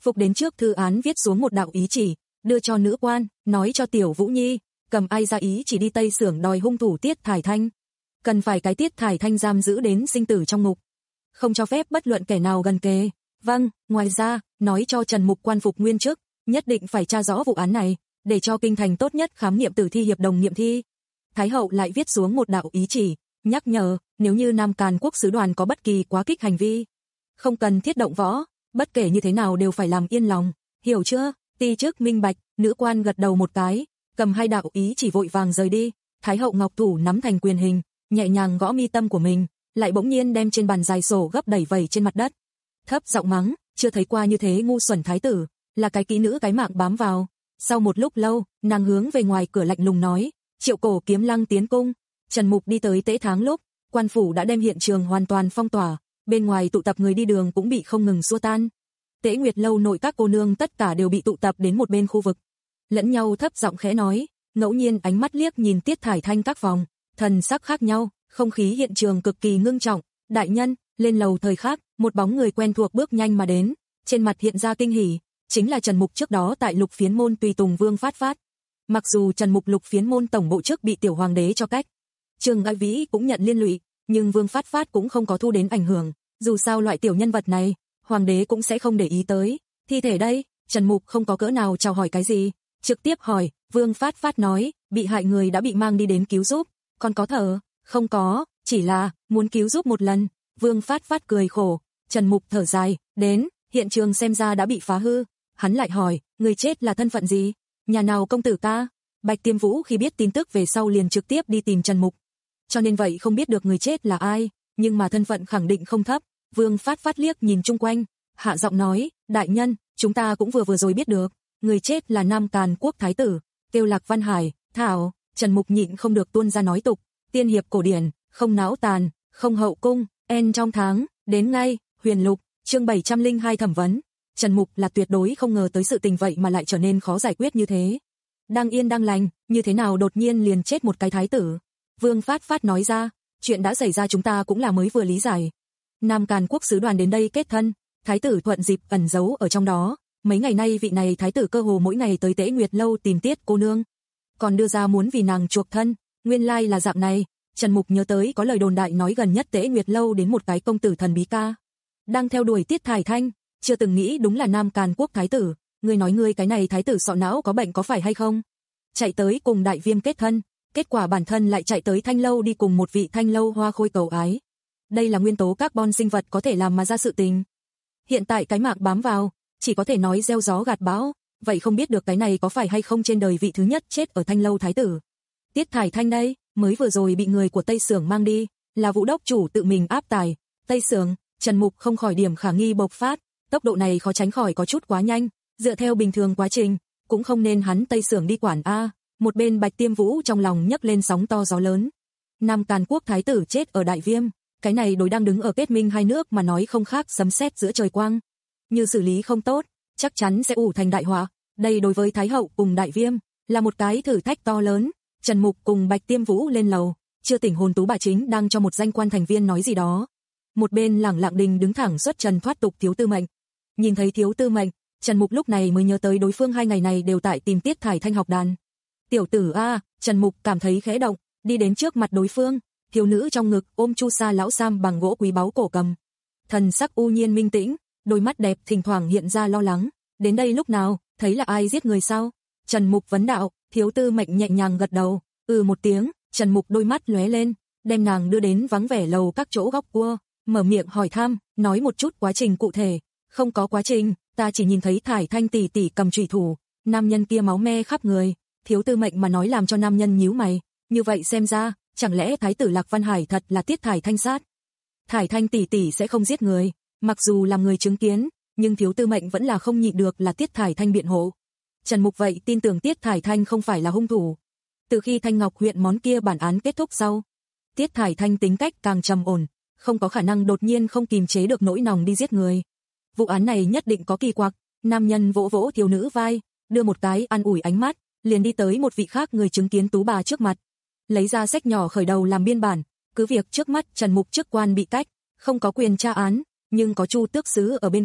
S2: Phục đến trước thư án viết xuống một đạo ý chỉ, đưa cho nữ quan, nói cho Tiểu Vũ Nhi, cầm ai ra ý chỉ đi Tây Xưởng đòi hung thủ Tiết Thải Thanh. Cần phải cái Tiết Thải Thanh giam giữ đến sinh tử trong ngục. Không cho phép bất luận kẻ nào gần kề. Vâng, ngoài ra, nói cho Trần Mục quan phục nguyên chức, nhất định phải tra rõ vụ án này, để cho kinh thành tốt nhất khám nghiệm tử thi hiệp đồng nghiệm thi. Thái hậu lại viết xuống một đạo ý chỉ, nhắc nhở, nếu như Nam Càn Quốc sứ đoàn có bất kỳ quá kích hành vi, không cần thiết động võ, bất kể như thế nào đều phải làm yên lòng, hiểu chưa? Ti chức minh bạch, nữ quan gật đầu một cái, cầm hai đạo ý chỉ vội vàng rời đi. Thái hậu ngọc thủ nắm thành quyền hình, nhẹ nhàng gõ mi tâm của mình, lại bỗng nhiên đem trên bàn dài sổ gấp đẩy vẩy trên mặt đất. Thấp giọng mắng, chưa thấy qua như thế ngu xuẩn thái tử, là cái kỹ nữ cái mạng bám vào. Sau một lúc lâu, nàng hướng về ngoài cửa lạnh lùng nói, Triệu Cổ Kiếm Lăng tiến cung. Trần Mục đi tới Tế Tháng lúc, quan phủ đã đem hiện trường hoàn toàn phong tỏa, bên ngoài tụ tập người đi đường cũng bị không ngừng xua tan. Tế Nguyệt lâu nội các cô nương tất cả đều bị tụ tập đến một bên khu vực, lẫn nhau thấp giọng khẽ nói, ngẫu nhiên ánh mắt liếc nhìn Tiết Thải Thanh các phòng, thần sắc khác nhau, không khí hiện trường cực kỳ ngưng trọng. Đại nhân, lên lầu thời khắc, một bóng người quen thuộc bước nhanh mà đến, trên mặt hiện ra kinh hỉ, chính là Trần Mục trước đó tại Lục Phiến môn tùy tùng Vương Phát Phát. Mặc dù Trần Mục Lục Phiến môn tổng bộ chức bị tiểu hoàng đế cho cách, Trường Ngãi Vĩ cũng nhận liên lụy, nhưng Vương Phát Phát cũng không có thu đến ảnh hưởng, dù sao loại tiểu nhân vật này, hoàng đế cũng sẽ không để ý tới. Thi thể đây, Trần Mục không có cỡ nào chào hỏi cái gì, trực tiếp hỏi. Vương Phát Phát nói, bị hại người đã bị mang đi đến cứu giúp, còn có thở, không có, chỉ là muốn cứu giúp một lần. Vương Phát Phát cười khổ. Trần Mục thở dài, đến, hiện trường xem ra đã bị phá hư. Hắn lại hỏi, người chết là thân phận gì? Nhà nào công tử ca? Bạch Tiêm Vũ khi biết tin tức về sau liền trực tiếp đi tìm Trần Mục, cho nên vậy không biết được người chết là ai, nhưng mà thân phận khẳng định không thấp. Vương Phát Phát liếc nhìn chung quanh, hạ giọng nói, đại nhân, chúng ta cũng vừa vừa rồi biết được, người chết là Nam Càn Quốc thái tử, kêu Lạc Văn Hải. Thảo, Trần Mục nhịn không được tuôn ra nói tục, tiên hiệp cổ điển, không não tàn, không hậu cung, en trong tháng, đến ngay. Huyền Lục, chương bảy trăm lẻ hai thẩm vấn. Trần Mục là tuyệt đối không ngờ tới sự tình vậy mà lại trở nên khó giải quyết như thế. Đang yên đang lành, như thế nào đột nhiên liền chết một cái thái tử? Vương Phát Phát nói ra, chuyện đã xảy ra chúng ta cũng là mới vừa lý giải. Nam Càn Quốc sứ đoàn đến đây kết thân, thái tử thuận dịp ẩn giấu ở trong đó. Mấy ngày nay vị này thái tử cơ hồ mỗi ngày tới Tế Nguyệt lâu tìm Tiết cô nương, còn đưa ra muốn vì nàng chuộc thân. Nguyên lai là dạng này. Trần Mục nhớ tới có lời đồn đại nói gần nhất Tế Nguyệt lâu đến một cái công tử thần bí ca, đang theo đuổi Tiết Thải Thanh, chưa từng nghĩ đúng là Nam Càn Quốc thái tử. Ngươi nói ngươi cái này thái tử sọ não có bệnh có phải hay không? Chạy tới cùng Đại Viêm kết thân, kết quả bản thân lại chạy tới Thanh lâu đi cùng một vị Thanh lâu hoa khôi cầu ái. Đây là nguyên tố carbon sinh vật có thể làm mà ra sự tình. Hiện tại cái mạng bám vào, chỉ có thể nói gieo gió gặt bão, vậy không biết được cái này có phải hay không trên đời vị thứ nhất chết ở Thanh lâu thái tử. Tiết Thải Thanh đây, mới vừa rồi bị người của Tây Xưởng mang đi, là Vũ đốc chủ tự mình áp tải. Tây Xưởng, Trần Mục không khỏi điểm khả nghi bộc phát, tốc độ này khó tránh khỏi có chút quá nhanh, dựa theo bình thường quá trình, cũng không nên hắn Tây Xưởng đi quản a. Một bên Bạch Tiêm Vũ trong lòng nhấc lên sóng to gió lớn. Nam Càn Quốc thái tử chết ở Đại Viêm, cái này đối đang đứng ở kết minh hai nước mà nói không khác sấm sét giữa trời quang. Như xử lý không tốt, chắc chắn sẽ ủ thành đại họa. Đây đối với Thái hậu cùng Đại Viêm là một cái thử thách to lớn. Trần Mục cùng Bạch Tiêm Vũ lên lầu, chưa tỉnh hồn Tú bà chính đang cho một danh quan thành viên nói gì đó. Một bên Lẳng Lặng Đình đứng thẳng xuất trần thoát tục Thiếu Tư Mệnh. Nhìn thấy Thiếu Tư Mệnh, Trần Mục lúc này mới nhớ tới đối phương hai ngày này đều tại tìm Tiết Thải Thanh học đàn. Tiểu tử a, Trần Mục cảm thấy khẽ động, đi đến trước mặt đối phương, thiếu nữ trong ngực ôm chu sa lão sam bằng gỗ quý báu cổ cầm. Thần sắc u nhiên minh tĩnh, đôi mắt đẹp thỉnh thoảng hiện ra lo lắng. Đến đây lúc nào, thấy là ai giết người sao? Trần Mục vấn đạo. Thiếu Tư Mệnh nhẹ nhàng gật đầu, ừ một tiếng. Trần Mục đôi mắt lóe lên, đem nàng đưa đến vắng vẻ lầu các chỗ góc cua, mở miệng hỏi thăm, nói một chút quá trình cụ thể. Không có quá trình, ta chỉ nhìn thấy Thải Thanh tỷ tỷ cầm chủy thủ, nam nhân kia máu me khắp người. Thiếu Tư Mệnh mà nói làm cho nam nhân nhíu mày, như vậy xem ra, chẳng lẽ thái tử Lạc Văn Hải thật là Tiết Thải Thanh sát? Thải Thanh tỷ tỷ sẽ không giết người, mặc dù làm người chứng kiến, nhưng Thiếu Tư Mệnh vẫn là không nhịn được là Tiết Thải Thanh biện hộ. Trần Mục vậy tin tưởng Tiết Thải Thanh không phải là hung thủ. Từ khi Thanh Ngọc huyện món kia bản án kết thúc sau, Tiết Thải Thanh tính cách càng trầm ổn, không có khả năng đột nhiên không kìm chế được nỗi lòng đi giết người. Vụ án này nhất định có kỳ quặc. Nam nhân vỗ vỗ thiếu nữ vai, đưa một cái an ủi ánh mắt, liền đi tới một vị khác người chứng kiến Tú bà trước mặt, lấy ra sách nhỏ khởi đầu làm biên bản. Cứ việc trước mắt Trần Mục chức quan bị cách, không có quyền tra án, nhưng có Chu tước sứ ở bên cạnh,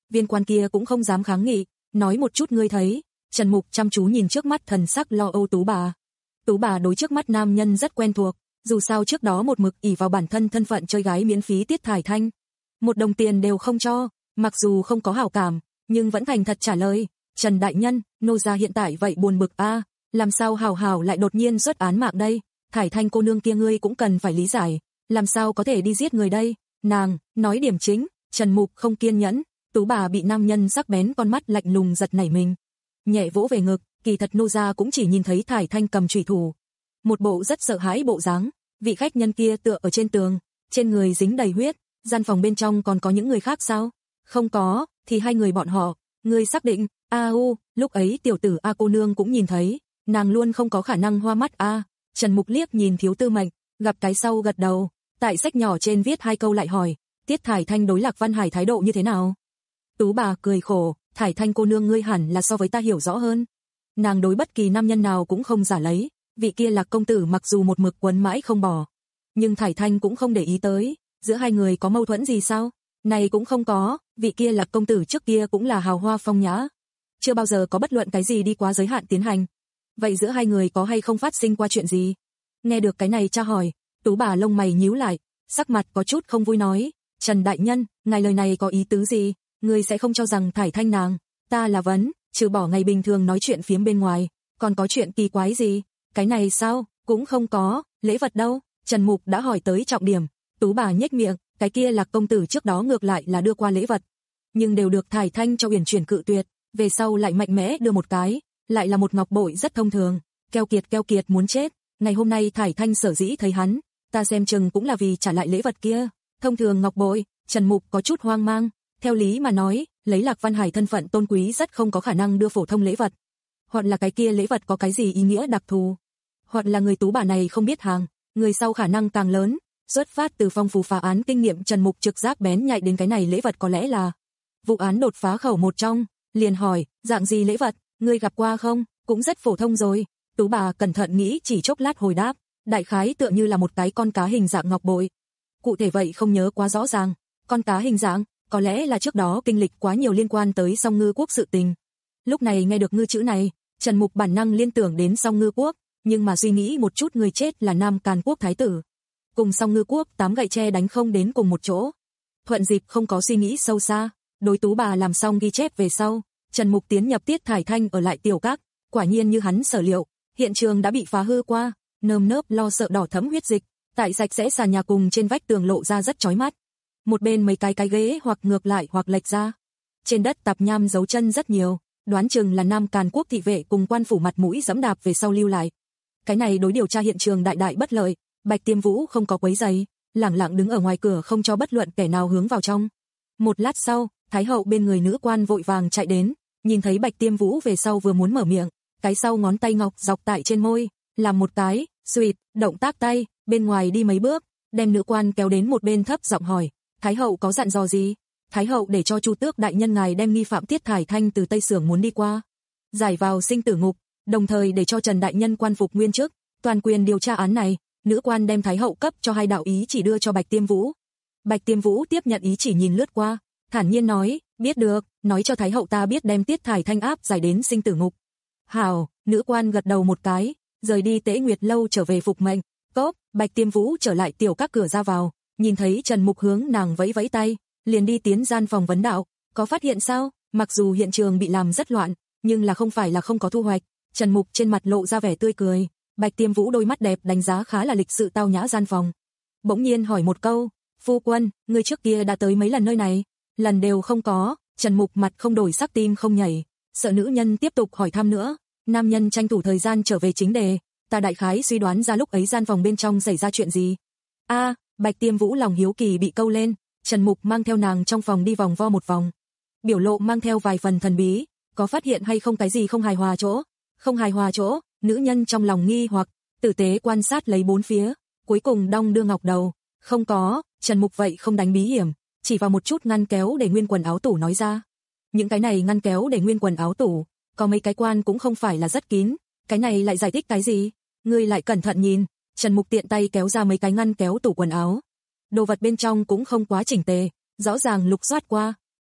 S2: Viên quan kia cũng không dám kháng nghị, nói một chút ngươi thấy. Trần Mục chăm chú nhìn trước mắt thần sắc lo âu Tú bà. Tú bà đối trước mắt nam nhân rất quen thuộc, dù sao trước đó một mực ỷ vào bản thân thân phận chơi gái miễn phí Tiết Thải Thanh. Một đồng tiền đều không cho, mặc dù không có hảo cảm, nhưng vẫn thành thật trả lời, Trần đại nhân, nô gia hiện tại vậy buồn bực a, làm sao hảo hảo lại đột nhiên xuất án mạng đây, Thải Thanh cô nương kia ngươi cũng cần phải lý giải, làm sao có thể đi giết người đây, nàng, nói điểm chính. Trần Mục không kiên nhẫn, Tú bà bị nam nhân sắc bén con mắt lạnh lùng giật nảy mình. Nhẹ vỗ về ngực, kỳ thật nô gia cũng chỉ nhìn thấy Thải Thanh cầm chủy thủ. Một bộ rất sợ hãi bộ dáng, vị khách nhân kia tựa ở trên tường, trên người dính đầy huyết, gian phòng bên trong còn có những người khác sao? Không có, thì hai người bọn họ, ngươi xác định, a u, lúc ấy tiểu tử A cô nương cũng nhìn thấy, nàng luôn không có khả năng hoa mắt a. Trần Mục liếc nhìn Thiếu Tư Mệnh, gặp cái sau gật đầu, tại sách nhỏ trên viết hai câu lại hỏi, Tiết Thải Thanh đối Lạc Văn Hải thái độ như thế nào? Tú bà cười khổ, Thải Thanh cô nương ngươi hẳn là so với ta hiểu rõ hơn. Nàng đối bất kỳ nam nhân nào cũng không giả lấy, vị kia Lạc công tử mặc dù một mực quấn mãi không bỏ, nhưng Thải Thanh cũng không để ý tới, giữa hai người có mâu thuẫn gì sao? Này cũng không có, vị kia Lạc công tử trước kia cũng là hào hoa phong nhã, chưa bao giờ có bất luận cái gì đi quá giới hạn tiến hành. Vậy giữa hai người có hay không phát sinh qua chuyện gì? Nghe được cái này tra hỏi, Tú bà lông mày nhíu lại, sắc mặt có chút không vui nói, Trần đại nhân, ngài lời này có ý tứ gì? Ngươi sẽ không cho rằng Thải Thanh nàng, ta là vấn, trừ bỏ ngày bình thường nói chuyện phiếm bên ngoài, còn có chuyện kỳ quái gì? Cái này sao? Cũng không có, lễ vật đâu? Trần Mục đã hỏi tới trọng điểm, Tú bà nhếch miệng, cái kia Lạc công tử trước đó ngược lại là đưa qua lễ vật, nhưng đều được Thải Thanh cho Uyển Chuyển cự tuyệt, về sau lại mạnh mẽ đưa một cái, lại là một ngọc bội rất thông thường, keo kiệt keo kiệt muốn chết. Ngày hôm nay Thải Thanh sở dĩ thấy hắn, ta xem chừng cũng là vì trả lại lễ vật kia, thông thường ngọc bội. Trần Mục có chút hoang mang, theo lý mà nói, lấy Lạc Văn Hải thân phận tôn quý rất không có khả năng đưa phổ thông lễ vật, hoặc là cái kia lễ vật có cái gì ý nghĩa đặc thù, hoặc là người Tú bà này không biết hàng, người sau khả năng càng lớn. Xuất phát từ phong phú phá án kinh nghiệm, Trần Mục trực giác bén nhạy đến cái này lễ vật có lẽ là vụ án đột phá khẩu một trong, liền hỏi, dạng gì lễ vật, ngươi gặp qua không? Cũng rất phổ thông rồi. Tú bà cẩn thận nghĩ chỉ chốc lát hồi đáp, đại khái tựa như là một cái con cá hình dạng ngọc bội. Cụ thể vậy không nhớ quá rõ ràng, con cá hình dạng, có lẽ là trước đó kinh lịch quá nhiều liên quan tới Song Ngư Quốc sự tình. Lúc này nghe được ngư chữ này, Trần Mục bản năng liên tưởng đến Song Ngư Quốc, nhưng mà suy nghĩ một chút người chết là Nam Càn Quốc thái tử, cùng Song Ngư Quốc tám gậy tre đánh không đến cùng một chỗ. Thuận dịp không có suy nghĩ sâu xa, đối Tú bà làm xong ghi chép về sau, Trần Mục tiến nhập Tiết Thải Thanh ở lại tiểu các, quả nhiên như hắn sở liệu, hiện trường đã bị phá hư qua, nơm nớp lo sợ đỏ thẫm huyết dịch, tại sạch sẽ sàn nhà cùng trên vách tường lộ ra rất chói mắt. Một bên mấy cái cái ghế hoặc ngược lại hoặc lệch ra. Trên đất tạp nham dấu chân rất nhiều, đoán chừng là Nam Càn Quốc thị vệ cùng quan phủ mặt mũi dẫm đạp về sau lưu lại. Cái này đối điều tra hiện trường đại đại bất lợi, Bạch Tiêm Vũ không có quấy rầy, lẳng lặng đứng ở ngoài cửa không cho bất luận kẻ nào hướng vào trong. Một lát sau, Thái hậu bên người nữ quan vội vàng chạy đến, nhìn thấy Bạch Tiêm Vũ về sau vừa muốn mở miệng, cái sau ngón tay ngọc dọc tại trên môi, làm một cái, xuỵt, động tác tay, bên ngoài đi mấy bước, đem nữ quan kéo đến một bên thấp giọng hỏi, Thái hậu có dặn dò gì? Thái hậu để cho Chu Tước đại nhân ngài đem nghi phạm Tiết Thải Thanh từ Tây Sưởng muốn đi qua, giải vào sinh tử ngục, đồng thời để cho Trần đại nhân quan phục nguyên chức, toàn quyền điều tra án này. Nữ quan đem Thái hậu cấp cho hai đạo ý chỉ đưa cho Bạch Tiêm Vũ. Bạch Tiêm Vũ tiếp nhận ý chỉ nhìn lướt qua, thản nhiên nói, biết được, nói cho Thái hậu ta biết đem Tiết Thải Thanh áp giải đến sinh tử ngục. Hảo, nữ quan gật đầu một cái, rời đi Tế Nguyệt lâu trở về phục mệnh. Cốp, Bạch Tiêm Vũ trở lại tiểu các cửa ra vào, nhìn thấy Trần Mục hướng nàng vẫy vẫy tay, liền đi tiến gian phòng vấn đạo, có phát hiện sao? Mặc dù hiện trường bị làm rất loạn, nhưng là không phải là không có thu hoạch. Trần Mục trên mặt lộ ra vẻ tươi cười. Bạch Tiêm Vũ đôi mắt đẹp đánh giá khá là lịch sự tao nhã gian phòng. Bỗng nhiên hỏi một câu, phu quân, người trước kia đã tới mấy lần nơi này? Lần đều không có. Trần Mục mặt không đổi sắc tim không nhảy, sợ nữ nhân tiếp tục hỏi thăm nữa. Nam nhân tranh thủ thời gian trở về chính đề, ta đại khái suy đoán ra lúc ấy gian phòng bên trong xảy ra chuyện gì. A, à, Bạch Tiêm Vũ lòng hiếu kỳ bị câu lên, Trần Mục mang theo nàng trong phòng đi vòng vo một vòng. Biểu lộ mang theo vài phần thần bí, có phát hiện hay không cái gì không hài hòa chỗ? Không hài hòa chỗ? Nữ nhân trong lòng nghi hoặc, tử tế quan sát lấy bốn phía, cuối cùng đong đưa ngọc đầu, không có. Trần Mục vậy không đánh bí hiểm, chỉ vào một chút ngăn kéo để nguyên quần áo tủ nói ra. Những cái này ngăn kéo để nguyên quần áo tủ, có mấy cái quan cũng không phải là rất kín, cái này lại giải thích cái gì? Ngươi lại cẩn thận nhìn. Trần Mục tiện tay kéo ra mấy cái ngăn kéo tủ quần áo. Đồ vật bên trong cũng không quá chỉnh tề, rõ ràng lục soát qua,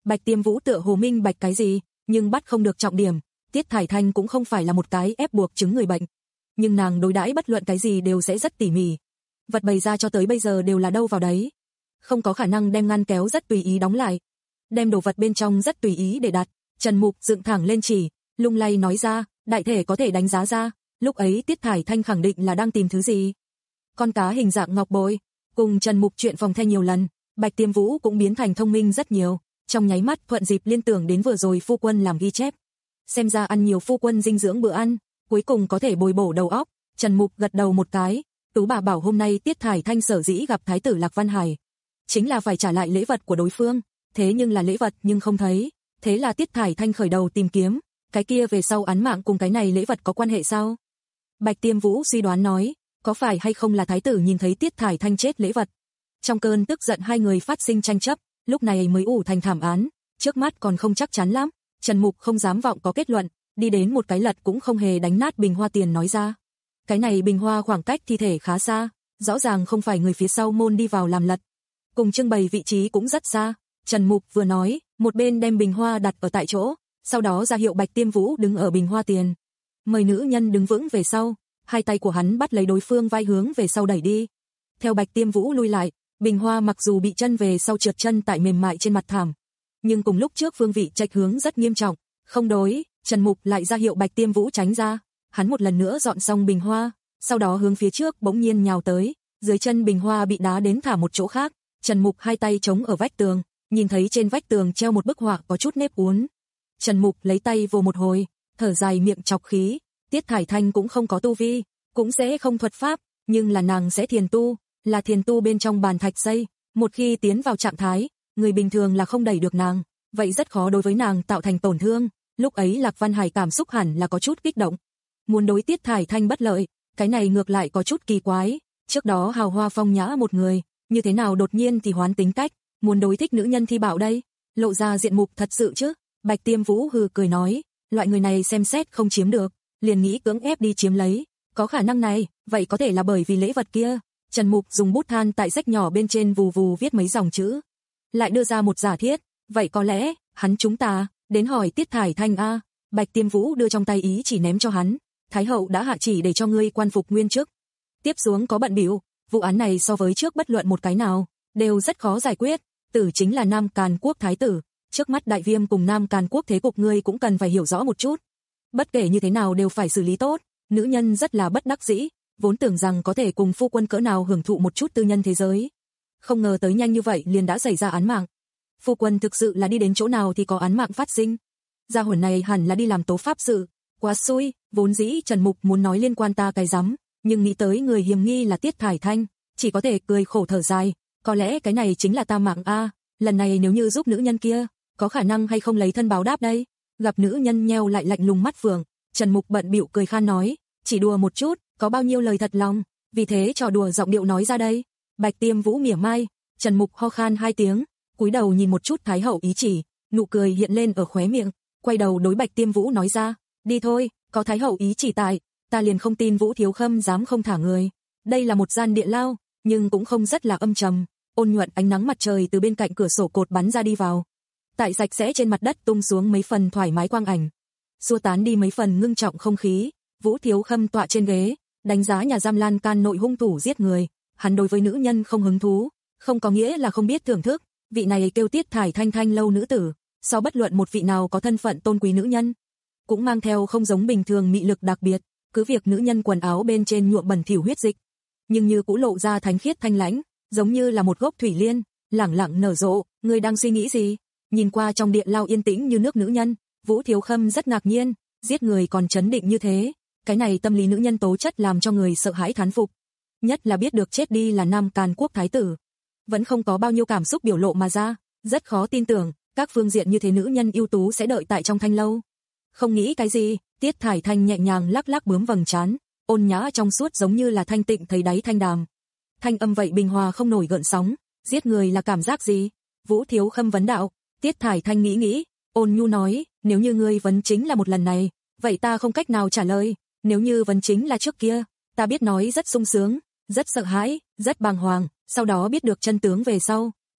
S2: Bạch Tiêm Vũ tựa hồ minh bạch cái gì, nhưng bắt không được trọng điểm, Tiết Thải Thanh cũng không phải là một cái ép buộc chứng người bệnh, nhưng nàng đối đãi bất luận cái gì đều sẽ rất tỉ mỉ. Vật bày ra cho tới bây giờ đều là đâu vào đấy, không có khả năng đem ngăn kéo rất tùy ý đóng lại, đem đồ vật bên trong rất tùy ý để đặt. Trần Mục dựng thẳng lên chỉ, lung lay nói ra, đại thể có thể đánh giá ra, lúc ấy Tiết Thải Thanh khẳng định là đang tìm thứ gì. Con cá hình dạng ngọc bội, cùng Trần Mục chuyện phòng the nhiều lần, Bạch Tiêm Vũ cũng biến thành thông minh rất nhiều, trong nháy mắt thuận dịp liên tưởng đến vừa rồi phu quân làm ghi chép. Xem ra ăn nhiều phu quân dinh dưỡng bữa ăn, cuối cùng có thể bồi bổ đầu óc. Trần Mục gật đầu một cái, Tú bà bảo hôm nay Tiết Thải Thanh sở dĩ gặp Thái tử Lạc Văn Hải, chính là phải trả lại lễ vật của đối phương, thế nhưng là lễ vật nhưng không thấy, thế là Tiết Thải Thanh khởi đầu tìm kiếm, cái kia về sau án mạng cùng cái này lễ vật có quan hệ sao? Bạch Tiêm Vũ suy đoán nói, có phải hay không là Thái tử nhìn thấy Tiết Thải Thanh chết lễ vật. Trong cơn tức giận hai người phát sinh tranh chấp, lúc này mới ủ thành thảm án, trước mắt còn không chắc chắn lắm. Trần Mục không dám vọng có kết luận, đi đến một cái lật cũng không hề đánh nát bình hoa tiền nói ra. Cái này bình hoa khoảng cách thi thể khá xa, rõ ràng không phải người phía sau môn đi vào làm lật. Cùng trưng bày vị trí cũng rất xa. Trần Mục vừa nói, một bên đem bình hoa đặt ở tại chỗ, sau đó ra hiệu Bạch Tiêm Vũ đứng ở bình hoa tiền. Mời nữ nhân đứng vững về sau, hai tay của hắn bắt lấy đối phương vai hướng về sau đẩy đi. Theo Bạch Tiêm Vũ lui lại, bình hoa mặc dù bị chân về sau trượt chân tại mềm mại trên mặt thảm, nhưng cùng lúc trước phương vị chệch hướng rất nghiêm trọng, không đối, Trần Mục lại ra hiệu Bạch Tiêm Vũ tránh ra, hắn một lần nữa dọn xong bình hoa, sau đó hướng phía trước bỗng nhiên nhào tới, dưới chân bình hoa bị đá đến thả một chỗ khác, Trần Mục hai tay chống ở vách tường, nhìn thấy trên vách tường treo một bức họa có chút nếp uốn. Trần Mục lấy tay vồ một hồi, thở dài miệng chọc khí, Tiết Thải Thanh cũng không có tu vi, cũng sẽ không thuật pháp, nhưng là nàng sẽ thiền tu, là thiền tu bên trong bàn thạch xây, một khi tiến vào trạng thái, người bình thường là không đẩy được nàng, vậy rất khó đối với nàng tạo thành tổn thương. Lúc ấy Lạc Văn Hải cảm xúc hẳn là có chút kích động, muốn đối Tiết Thải Thanh bất lợi, cái này ngược lại có chút kỳ quái, trước đó hào hoa phong nhã một người, như thế nào đột nhiên thì hoán tính cách, muốn đối thích nữ nhân thi bảo đây, lộ ra diện mục thật sự chứ. Bạch Tiêm Vũ hừ cười nói, loại người này xem xét không chiếm được, liền nghĩ cưỡng ép đi chiếm lấy, có khả năng này, vậy có thể là bởi vì lễ vật kia. Trần Mục dùng bút than tại sách nhỏ bên trên vù vù viết mấy dòng chữ, lại đưa ra một giả thiết, vậy có lẽ, hắn chúng ta, đến hỏi Tiết Thải Thanh a. Bạch Tiêm Vũ đưa trong tay ý chỉ ném cho hắn, Thái hậu đã hạ chỉ để cho ngươi quan phục nguyên chức. Tiếp xuống có bận bịu, vụ án này so với trước bất luận một cái nào, đều rất khó giải quyết, tử chính là Nam Càn Quốc Thái tử, trước mắt Đại Viêm cùng Nam Càn Quốc thế cục ngươi cũng cần phải hiểu rõ một chút. Bất kể như thế nào đều phải xử lý tốt, nữ nhân rất là bất đắc dĩ, vốn tưởng rằng có thể cùng phu quân cỡ nào hưởng thụ một chút tư nhân thế giới. Không ngờ tới nhanh như vậy liền đã xảy ra án mạng. Phu quân thực sự là đi đến chỗ nào thì có án mạng phát sinh. Gia hồn này hẳn là đi làm tố pháp sự, quá xui, vốn dĩ Trần Mục muốn nói liên quan ta cái rắm, nhưng nghĩ tới người hiểm nghi là Tiết Thải Thanh, chỉ có thể cười khổ thở dài, có lẽ cái này chính là ta mạng a, lần này nếu như giúp nữ nhân kia, có khả năng hay không lấy thân báo đáp đây. Gặp nữ nhân nheo lại lạnh lùng mắt phượng, Trần Mục bận bịu cười khan nói, chỉ đùa một chút, có bao nhiêu lời thật lòng, vì thế trò đùa giọng điệu nói ra đây. Bạch Tiêm Vũ mỉa mai, Trần Mục ho khan hai tiếng, cúi đầu nhìn một chút Thái hậu ý chỉ, nụ cười hiện lên ở khóe miệng, quay đầu đối Bạch Tiêm Vũ nói ra, đi thôi, có Thái hậu ý chỉ tại, ta liền không tin Vũ thiếu khâm dám không thả người. Đây là một gian địa lao, nhưng cũng không rất là âm trầm, ôn nhuận ánh nắng mặt trời từ bên cạnh cửa sổ cột bắn ra đi vào, tại sạch sẽ trên mặt đất tung xuống mấy phần thoải mái quang ảnh, xua tán đi mấy phần ngưng trọng không khí. Vũ thiếu khâm tọa trên ghế, đánh giá nhà giam lan can nội hung thủ giết người, hắn đối với nữ nhân không hứng thú, không có nghĩa là không biết thưởng thức, vị này kêu Tiết Thải Thanh thanh lâu nữ tử, so bất luận một vị nào có thân phận tôn quý nữ nhân, cũng mang theo không giống bình thường mị lực đặc biệt, cứ việc nữ nhân quần áo bên trên nhuộm bẩn thỉu huyết dịch, nhưng như cũng lộ ra thánh khiết thanh lãnh, giống như là một gốc thủy liên, lẳng lặng nở rộ. Người đang suy nghĩ gì? Nhìn qua trong điện lao yên tĩnh như nước nữ nhân, Vũ thiếu khâm rất ngạc nhiên, giết người còn trấn định như thế, cái này tâm lý nữ nhân tố chất làm cho người sợ hãi thán phục, nhất là biết được chết đi là Nam Càn Quốc Thái tử, vẫn không có bao nhiêu cảm xúc biểu lộ mà ra, rất khó tin tưởng, các phương diện như thế nữ nhân ưu tú sẽ đợi tại trong thanh lâu. Không nghĩ cái gì, Tiết Thải Thanh nhẹ nhàng lắc lắc bướm vầng trán, ôn nhã trong suốt giống như là thanh tịnh thấy đáy thanh đàm. Thanh âm vậy bình hòa không nổi gợn sóng, giết người là cảm giác gì? Vũ thiếu khâm vấn đạo. Tiết Thải Thanh nghĩ nghĩ, ôn nhu nói, nếu như ngươi vấn chính là một lần này, vậy ta không cách nào trả lời, nếu như vấn chính là trước kia, ta biết nói rất sung sướng, rất sợ hãi, rất bàng hoàng, sau đó biết được chân tướng về sau,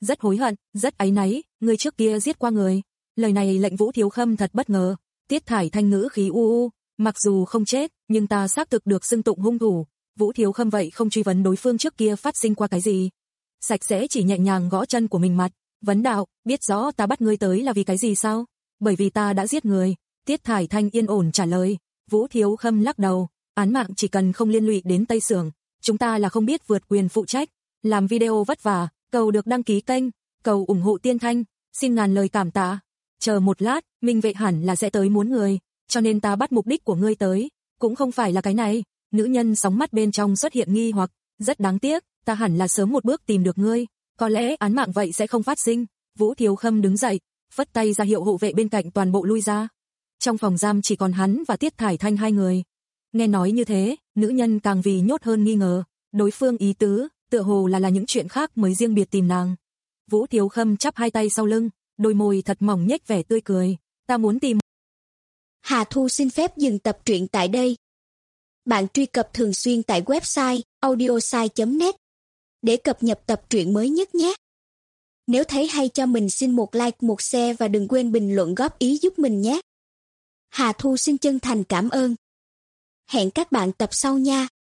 S2: rất hối hận, rất áy náy, ngươi trước kia giết qua người. Lời này lệnh Vũ Thiếu Khâm thật bất ngờ. Tiết Thải Thanh ngữ khí u u, mặc dù không chết, nhưng ta xác thực được xưng tụng hung thủ. Vũ Thiếu Khâm vậy không truy vấn đối phương trước kia phát sinh qua cái gì. Sạch sẽ chỉ nhẹ nhàng gõ chân của mình mặt, vấn đạo, biết rõ ta bắt ngươi tới là vì cái gì sao? Bởi vì ta đã giết người. Tiết Thải Thanh yên ổn trả lời. Vũ Thiếu Khâm lắc đầu, án mạng chỉ cần không liên lụy đến Tây Sưởng, chúng ta là không biết vượt quyền phụ trách. Làm video vất vả, cầu được đăng ký kênh, cầu ủng hộ Tiên Thanh, xin ngàn lời cảm tạ. Chờ một lát, Minh Vệ hẳn là sẽ tới muốn người, cho nên ta bắt mục đích của ngươi tới, cũng không phải là cái này. Nữ nhân sóng mắt bên trong xuất hiện nghi hoặc, rất đáng tiếc, ta hẳn là sớm một bước tìm được ngươi, có lẽ án mạng vậy sẽ không phát sinh. Vũ Thiếu Khâm đứng dậy, phất tay ra hiệu hộ vệ bên cạnh toàn bộ lui ra. Trong phòng giam chỉ còn hắn và Tiết Thải Thanh hai người. Nghe nói như thế, nữ nhân càng vì nhốt hơn nghi ngờ, đối phương ý tứ, tựa hồ là là những chuyện khác mới riêng biệt tìm nàng. Vũ Thiếu Khâm chắp hai tay sau lưng, đôi môi thật mỏng nhếch vẻ tươi cười, ta muốn tìm.
S3: Hà Thu xin phép dừng tập truyện tại đây. Bạn truy cập thường xuyên tại website audiosai chấm net để cập nhật tập truyện mới nhất nhé. Nếu thấy hay cho mình xin một like, một share và đừng quên bình luận góp ý giúp mình nhé. Hà Thu xin chân thành cảm ơn. Hẹn các bạn tập sau nha.